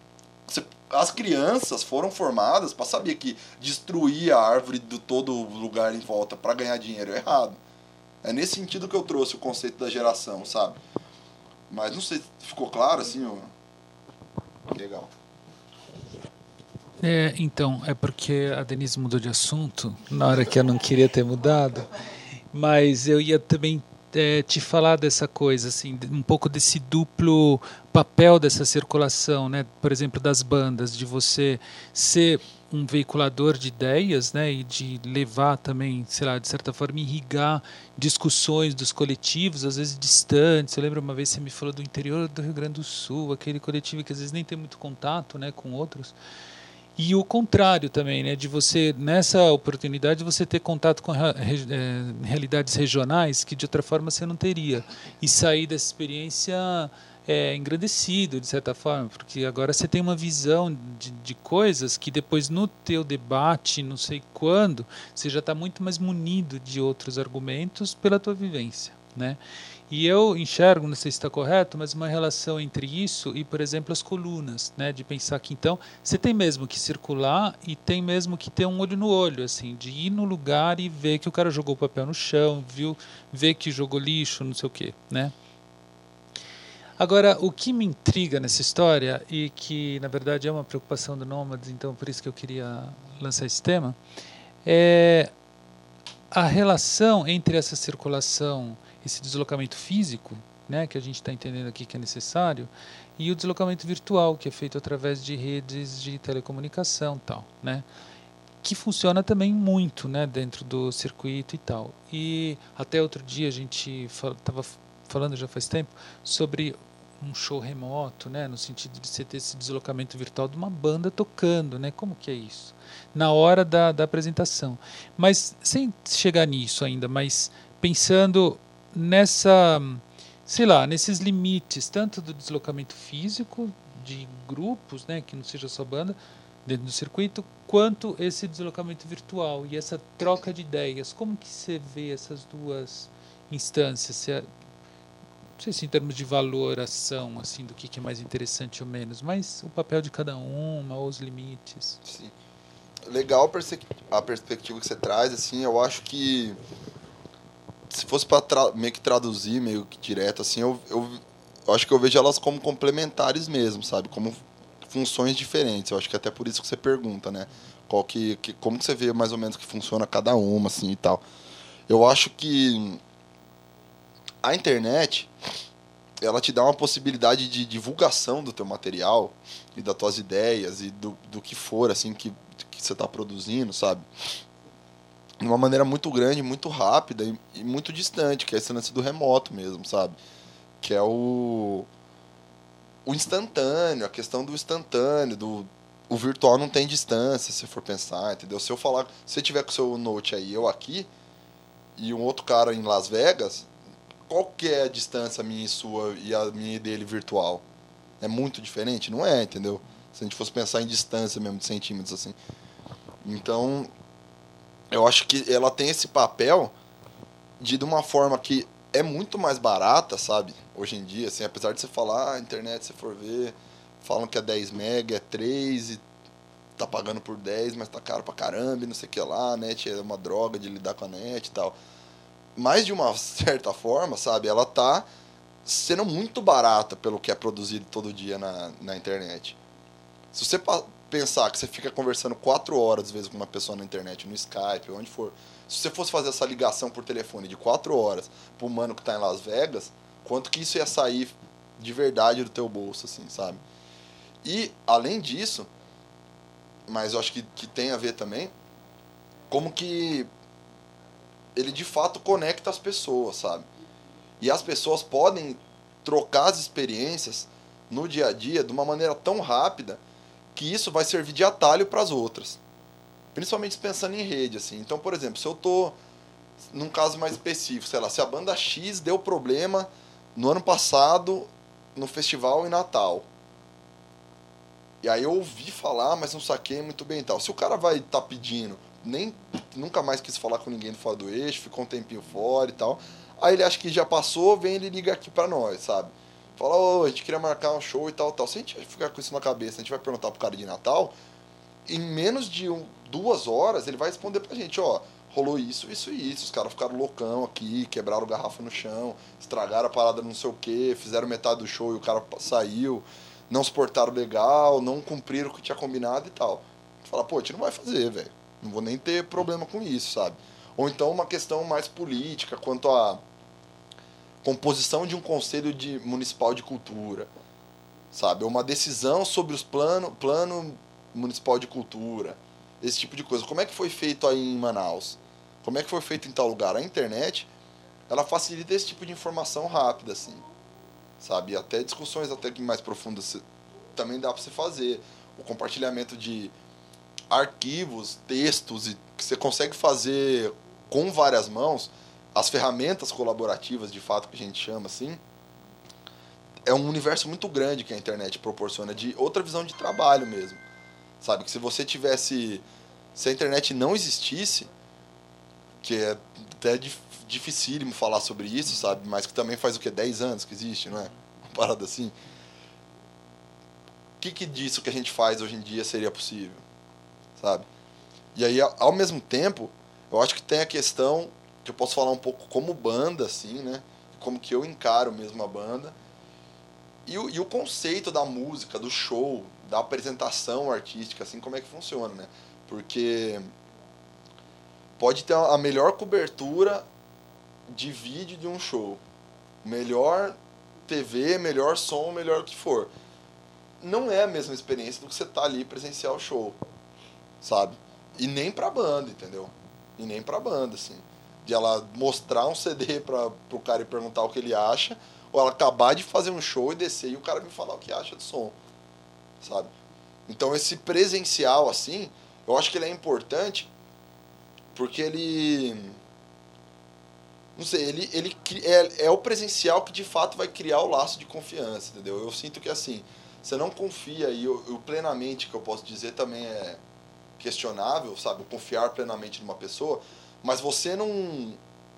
as crianças foram formadas para saber que destruir a árvore de todo lugar em volta para ganhar dinheiro é errado. É nesse sentido que eu trouxe o conceito da geração, sabe? Mas não sei se ficou claro assim, ó. Legal. Então, é porque a Denise mudou de assunto na hora que eu não queria ter mudado, mas eu ia também te falar dessa coisa, assim, um pouco desse duplo papel dessa circulação, né? Por exemplo, das bandas, de você ser um veiculador de ideias, né? E de levar também, sei lá, de certa forma, irrigar discussões dos coletivos, às vezes distantes. Eu lembro uma vez você me falou do interior do Rio Grande do Sul, aquele coletivo que às vezes nem tem muito contato, né, com outros. E o contrário também, né, de você, nessa oportunidade, você ter contato com realidades regionais que de outra forma você não teria. E sair dessa experiência engrandecido, de certa forma, porque agora você tem uma visão de coisas que depois no teu debate, não sei quando, você já está muito mais munido de outros argumentos pela tua vivência, né? E eu enxergo, não sei se está correto, mas uma relação entre isso e, por exemplo, as colunas, né? De pensar que, então, você tem mesmo que circular e tem mesmo que ter um olho no olho, assim, de ir no lugar e ver que o cara jogou o papel no chão, ver que jogou lixo, não sei o quê, né? Agora, o que me intriga nessa história, e que na verdade é uma preocupação do Nômades, então por isso que eu queria lançar esse tema, é a relação entre essa circulação, esse deslocamento físico, né, que a gente está entendendo aqui que é necessário, e o deslocamento virtual, que é feito através de redes de telecomunicação, tal, né, que funciona também muito, né, dentro do circuito e tal. E até outro dia a gente estava falando já faz tempo sobre um show remoto, né, no sentido de você ter esse deslocamento virtual de uma banda tocando, né, como que é isso? Na hora da apresentação. Mas sem chegar nisso ainda, mas pensando nessa, sei lá, nesses limites, tanto do deslocamento físico, de grupos, né, que não seja só banda, dentro do circuito, quanto esse deslocamento virtual e essa troca de ideias. Como que você vê essas duas instâncias? Não sei se em termos de valoração, assim, do que é mais interessante ou menos, mas o papel de cada uma, ou os limites. Sim. Legal a perspectiva que você traz, assim, eu acho que se fosse para meio que traduzir, meio que direto, assim, eu acho que eu vejo elas como complementares mesmo, sabe? Como funções diferentes. Eu acho que até por isso que você pergunta, né? Como que você vê mais ou menos que funciona cada uma, assim, e tal. Eu acho que a internet, ela te dá uma possibilidade de divulgação do teu material e das tuas ideias e do que for, assim, que você está produzindo, sabe? De uma maneira muito grande, muito rápida e muito distante, que é esse lance do remoto mesmo, sabe? Que é o instantâneo, a questão do instantâneo, o virtual não tem distância, se for pensar, entendeu? Se você tiver com o seu note aí, eu aqui, e um outro cara em Las Vegas, qual que é a distância minha e sua e a minha e dele virtual? É muito diferente? Não é, entendeu? Se a gente fosse pensar em distância mesmo, de centímetros, assim. Então, eu acho que ela tem esse papel de uma forma que é muito mais barata, sabe? Hoje em dia, assim, apesar de você falar, a internet, se for ver, falam que é 10 mega, é 3 e tá pagando por 10, mas tá caro pra caramba e não sei o que lá, a net é uma droga de lidar com a net e tal. Mas de uma certa forma, sabe, ela tá sendo muito barata pelo que é produzido todo dia na internet. Se você pensar que você fica conversando 4 horas, às vezes, com uma pessoa na internet, no Skype, onde for, se você fosse fazer essa ligação por telefone de 4 horas pro mano que tá em Las Vegas, quanto que isso ia sair de verdade do teu bolso, assim, sabe? E, além disso, mas eu acho que tem a ver também, como que ele de fato conecta as pessoas, sabe? E as pessoas podem trocar as experiências no dia a dia de uma maneira tão rápida que isso vai servir de atalho para as outras. Principalmente pensando em rede, assim. Então, por exemplo, se eu tô num caso mais específico, sei lá, se a banda X deu problema no ano passado no festival em Natal. E aí eu ouvi falar, mas não saquei muito bem e tal. Se o cara vai estar pedindo, nunca mais quis falar com ninguém do Fora do Eixo, ficou um tempinho fora e tal. Aí ele acha que já passou, vem ele liga aqui pra nós, sabe? Fala, ô, a gente queria marcar um show e tal, tal. Se a gente ficar com isso na cabeça, a gente vai perguntar pro cara de Natal, em menos de 2 horas ele vai responder pra gente, ó, rolou isso, isso e isso. Os caras ficaram loucão aqui, quebraram garrafa no chão, estragaram a parada não sei o que, fizeram metade do show e o cara saiu, não se portaram legal, não cumpriram o que tinha combinado e tal. A gente fala, pô, a gente não vai fazer, velho. Não vou nem ter problema com isso, sabe? Ou então uma questão mais política, quanto a composição de um conselho municipal de cultura, sabe? Uma decisão sobre os plano municipal de cultura, esse tipo de coisa. Como é que foi feito aí em Manaus? Como é que foi feito em tal lugar? A internet, ela facilita esse tipo de informação rápida, assim, sabe? E até discussões até mais profundas também dá para você fazer. O compartilhamento de arquivos, textos, e que você consegue fazer com várias mãos, as ferramentas colaborativas, de fato, que a gente chama assim, é um universo muito grande que a internet proporciona, de outra visão de trabalho mesmo, sabe? Que se você tivesse... Se a internet não existisse, que é até dificílimo falar sobre isso, sabe? Mas que também faz o quê? 10 anos que existe, não é? Uma parada assim. O que disso que a gente faz hoje em dia seria possível, sabe? E aí, ao mesmo tempo, eu acho que tem a questão que eu posso falar um pouco como banda, assim, né? Como que eu encaro mesmo a banda. E o conceito da música, do show, da apresentação artística, assim, como é que funciona, né? Porque pode ter a melhor cobertura de vídeo de um show, melhor TV, melhor som, melhor o que for. Não é a mesma experiência do que você tá ali presenciar o show, sabe? E nem pra banda, entendeu? E nem pra banda, assim. De ela mostrar um CD pro cara e perguntar o que ele acha, ou ela acabar de fazer um show e descer e o cara me falar o que acha do som, sabe? Então esse presencial, assim, eu acho que ele é importante porque ele... Não sei, ele é o presencial que de fato vai criar o laço de confiança, entendeu? Eu sinto que assim, você não confia, e eu plenamente, que eu posso dizer, também é questionável, sabe? Confiar plenamente numa pessoa, mas você não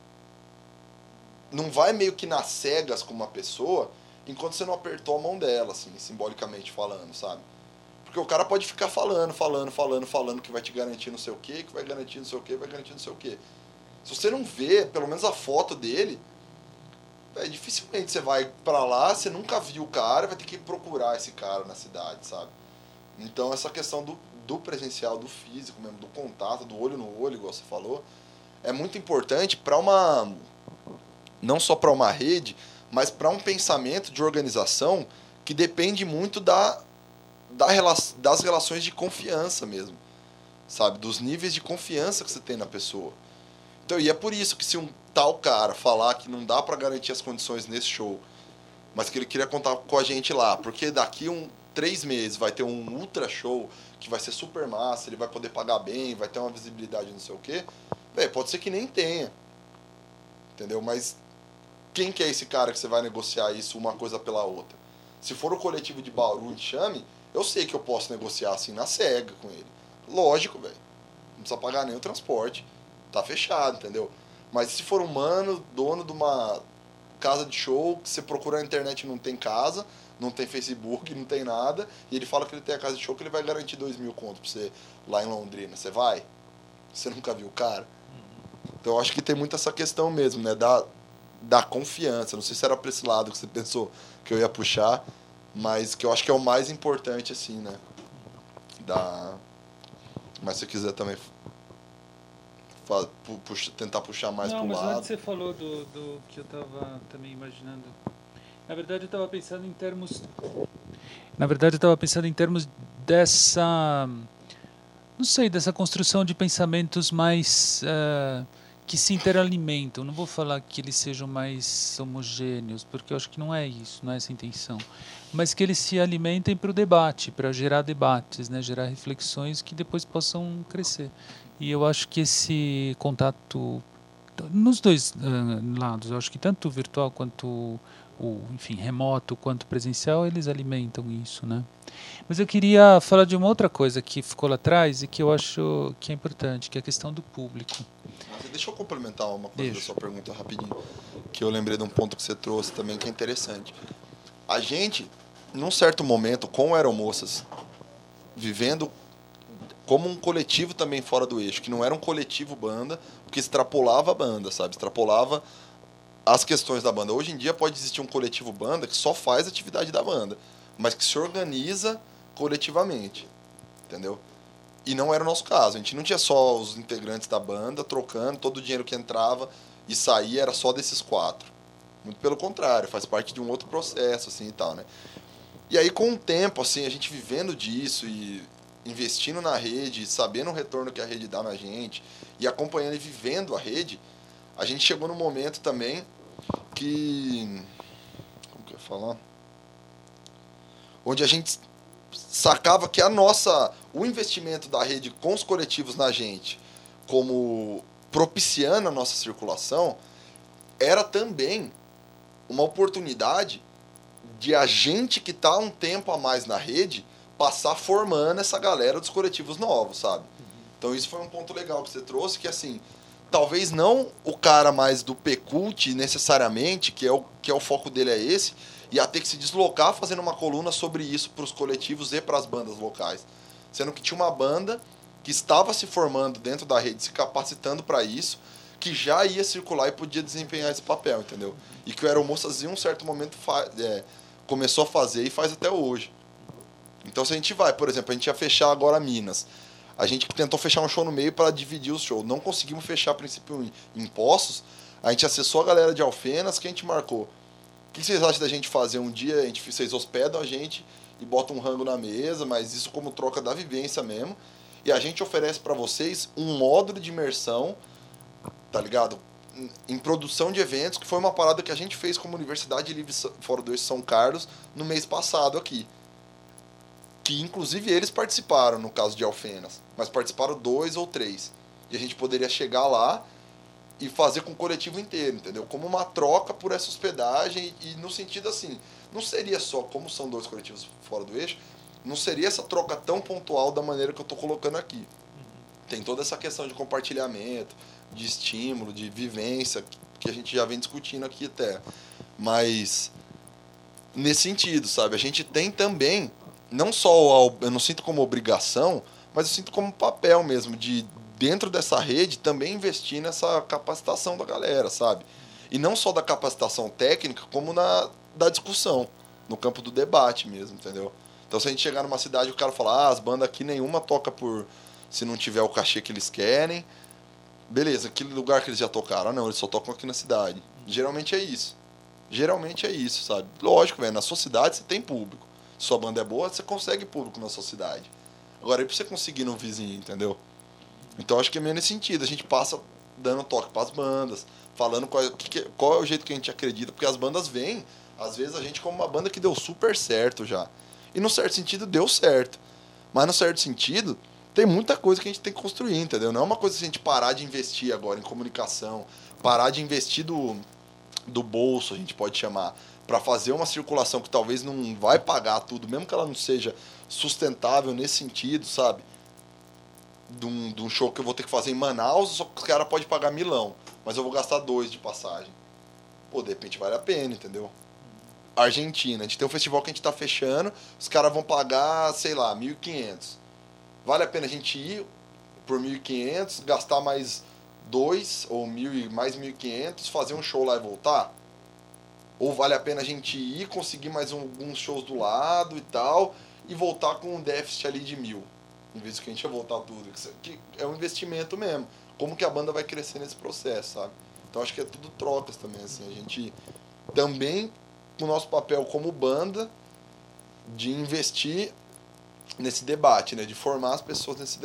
vai meio que nas cegas com uma pessoa enquanto você não apertou a mão dela, assim, simbolicamente falando, sabe? Porque o cara pode ficar falando que vai te garantir não sei o quê, que vai garantir não sei o quê, vai garantir não sei o quê. Se você não vê, pelo menos a foto dele, dificilmente você vai pra lá, você nunca viu o cara, vai ter que procurar esse cara na cidade, sabe? Então essa questão do presencial, do físico mesmo, do contato, do olho no olho, igual você falou, é muito importante para não só para uma rede, mas para um pensamento de organização que depende muito das relações de confiança mesmo, sabe? Dos níveis de confiança que você tem na pessoa. Então, e é por isso que se um tal cara falar que não dá para garantir as condições nesse show, mas que ele queria contar com a gente lá, porque daqui 3 meses vai ter um ultra show que vai ser super massa, ele vai poder pagar bem, vai ter uma visibilidade não sei o quê, pode ser que nem tenha, entendeu? Mas quem que é esse cara que você vai negociar isso uma coisa pela outra? Se for o coletivo de Bauru em Chame, eu sei que eu posso negociar assim na cega com ele. Lógico, velho. Não precisa pagar nem o transporte. Tá fechado, entendeu? Mas se for um mano, dono de uma casa de show, que você procura na internet e não tem casa, não tem Facebook, não tem nada, e ele fala que ele tem a casa de show, que ele vai garantir 2.000 conto pra você lá em Londrina. Você vai? Você nunca viu o cara? Então eu acho que tem muito essa questão mesmo, né? Da confiança. Não sei se era pra esse lado que você pensou que eu ia puxar, mas que eu acho que é o mais importante, assim, né? Mas se quiser também tentar puxar mais pro lado. Não, mas antes você falou do que eu estava também imaginando. Na verdade, eu estava pensando em termos... dessa... Não sei, dessa construção de pensamentos mais... que se interalimentam. Não vou falar que eles sejam mais homogêneos, porque eu acho que não é isso, não é essa a intenção. Mas que eles se alimentem para o debate, para gerar debates, né? Gerar reflexões que depois possam crescer. E eu acho que esse contato, nos dois lados, eu acho que tanto virtual quanto enfim, remoto quanto presencial, eles alimentam isso, né? Mas eu queria falar de uma outra coisa que ficou lá atrás e que eu acho que é importante, que é a questão do público. Deixa eu complementar uma coisa da sua pergunta rapidinho, que eu lembrei de um ponto que você trouxe também que é interessante. A gente, num certo momento, com o Aeromoças, vivendo como um coletivo também fora do eixo, que não era um coletivo banda, porque extrapolava a banda, sabe? Extrapolava as questões da banda. Hoje em dia pode existir um coletivo banda que só faz atividade da banda, mas que se organiza coletivamente, entendeu? E não era o nosso caso. A gente não tinha só os integrantes da banda trocando, todo o dinheiro que entrava e saía era só desses 4. Muito pelo contrário, faz parte de um outro processo, assim, e tal, né? E aí, com o tempo, assim, a gente vivendo disso e investindo na rede, sabendo o retorno que a rede dá na gente, e acompanhando e vivendo a rede, a gente chegou num momento também que... Como que eu ia falar? Onde a gente sacava que o investimento da rede com os coletivos na gente, como propiciando a nossa circulação, era também uma oportunidade de a gente que está um tempo a mais na rede passar formando essa galera dos coletivos novos, sabe? Então isso foi um ponto legal que você trouxe, que assim, talvez não o cara mais do P-Cult necessariamente, que é o foco dele é esse, ia ter que se deslocar fazendo uma coluna sobre isso para os coletivos e para as bandas locais. Sendo que tinha uma banda que estava se formando dentro da rede, se capacitando para isso, que já ia circular e podia desempenhar esse papel, entendeu? E que o Aeromoças em um certo momento começou a fazer e faz até hoje. Então se a gente vai, por exemplo, a gente ia fechar agora Minas. A gente tentou fechar um show no meio para dividir o show. Não conseguimos fechar a princípio em Poços. A gente acessou a galera de Alfenas, que a gente marcou. O que vocês acham da gente fazer um dia? Vocês hospedam a gente e botam um rango na mesa, mas isso como troca da vivência mesmo. E a gente oferece para vocês um módulo de imersão, tá ligado? Em produção de eventos, que foi uma parada que a gente fez como Universidade Livre Fora do Eixo São Carlos no mês passado aqui. Que inclusive eles participaram no caso de Alfenas, mas participaram 2 ou 3. E a gente poderia chegar lá e fazer com o coletivo inteiro, entendeu? Como uma troca por essa hospedagem e no sentido assim, não seria só, como são 2 coletivos fora do eixo, não seria essa troca tão pontual da maneira que eu estou colocando aqui. Tem toda essa questão de compartilhamento, de estímulo, de vivência, que a gente já vem discutindo aqui até. Mas, nesse sentido, sabe? A gente tem também, não só, eu não sinto como obrigação, mas eu sinto como papel mesmo, de dentro dessa rede também investir nessa capacitação da galera, sabe? E não só da capacitação técnica, como da discussão, no campo do debate mesmo, entendeu? Então se a gente chegar numa cidade e o cara falar, as bandas aqui nenhuma toca por se não tiver o cachê que eles querem, beleza, aquele lugar que eles já tocaram, não, eles só tocam aqui na cidade. Geralmente é isso. Geralmente é isso, sabe? Lógico, velho, na sua cidade você tem público. Se sua banda é boa, você consegue público na sua cidade. Agora, aí pra você conseguir no vizinho, entendeu? Então acho que é meio nesse sentido. A gente passa dando toque pras bandas, falando qual é o jeito que a gente acredita, porque as bandas vêm, às vezes, a gente como uma banda que deu super certo já. E no certo sentido deu certo. Mas no certo sentido, tem muita coisa que a gente tem que construir, entendeu? Não é uma coisa que a gente parar de investir agora em comunicação, parar de investir do bolso, a gente pode chamar, para fazer uma circulação que talvez não vai pagar tudo, mesmo que ela não seja sustentável nesse sentido, sabe? De um show que eu vou ter que fazer em Manaus, só que os caras podem pagar Milão, mas eu vou gastar 2 de passagem. Pô, de repente vale a pena, entendeu? Argentina, a gente tem um festival que a gente tá fechando, os caras vão pagar, sei lá, 1.500. Vale a pena a gente ir por 1.500, gastar mais 2 ou mais 1.500, fazer um show lá e voltar? Ou vale a pena a gente ir, conseguir mais alguns shows do lado e tal, e voltar com um déficit ali de 1.000, em vez de que a gente ia voltar tudo? Que é um investimento mesmo. Como que a banda vai crescer nesse processo, sabe? Então acho que é tudo trocas também, assim. A gente também, o nosso papel como banda, de investir nesse debate, né? De formar as pessoas nesse debate.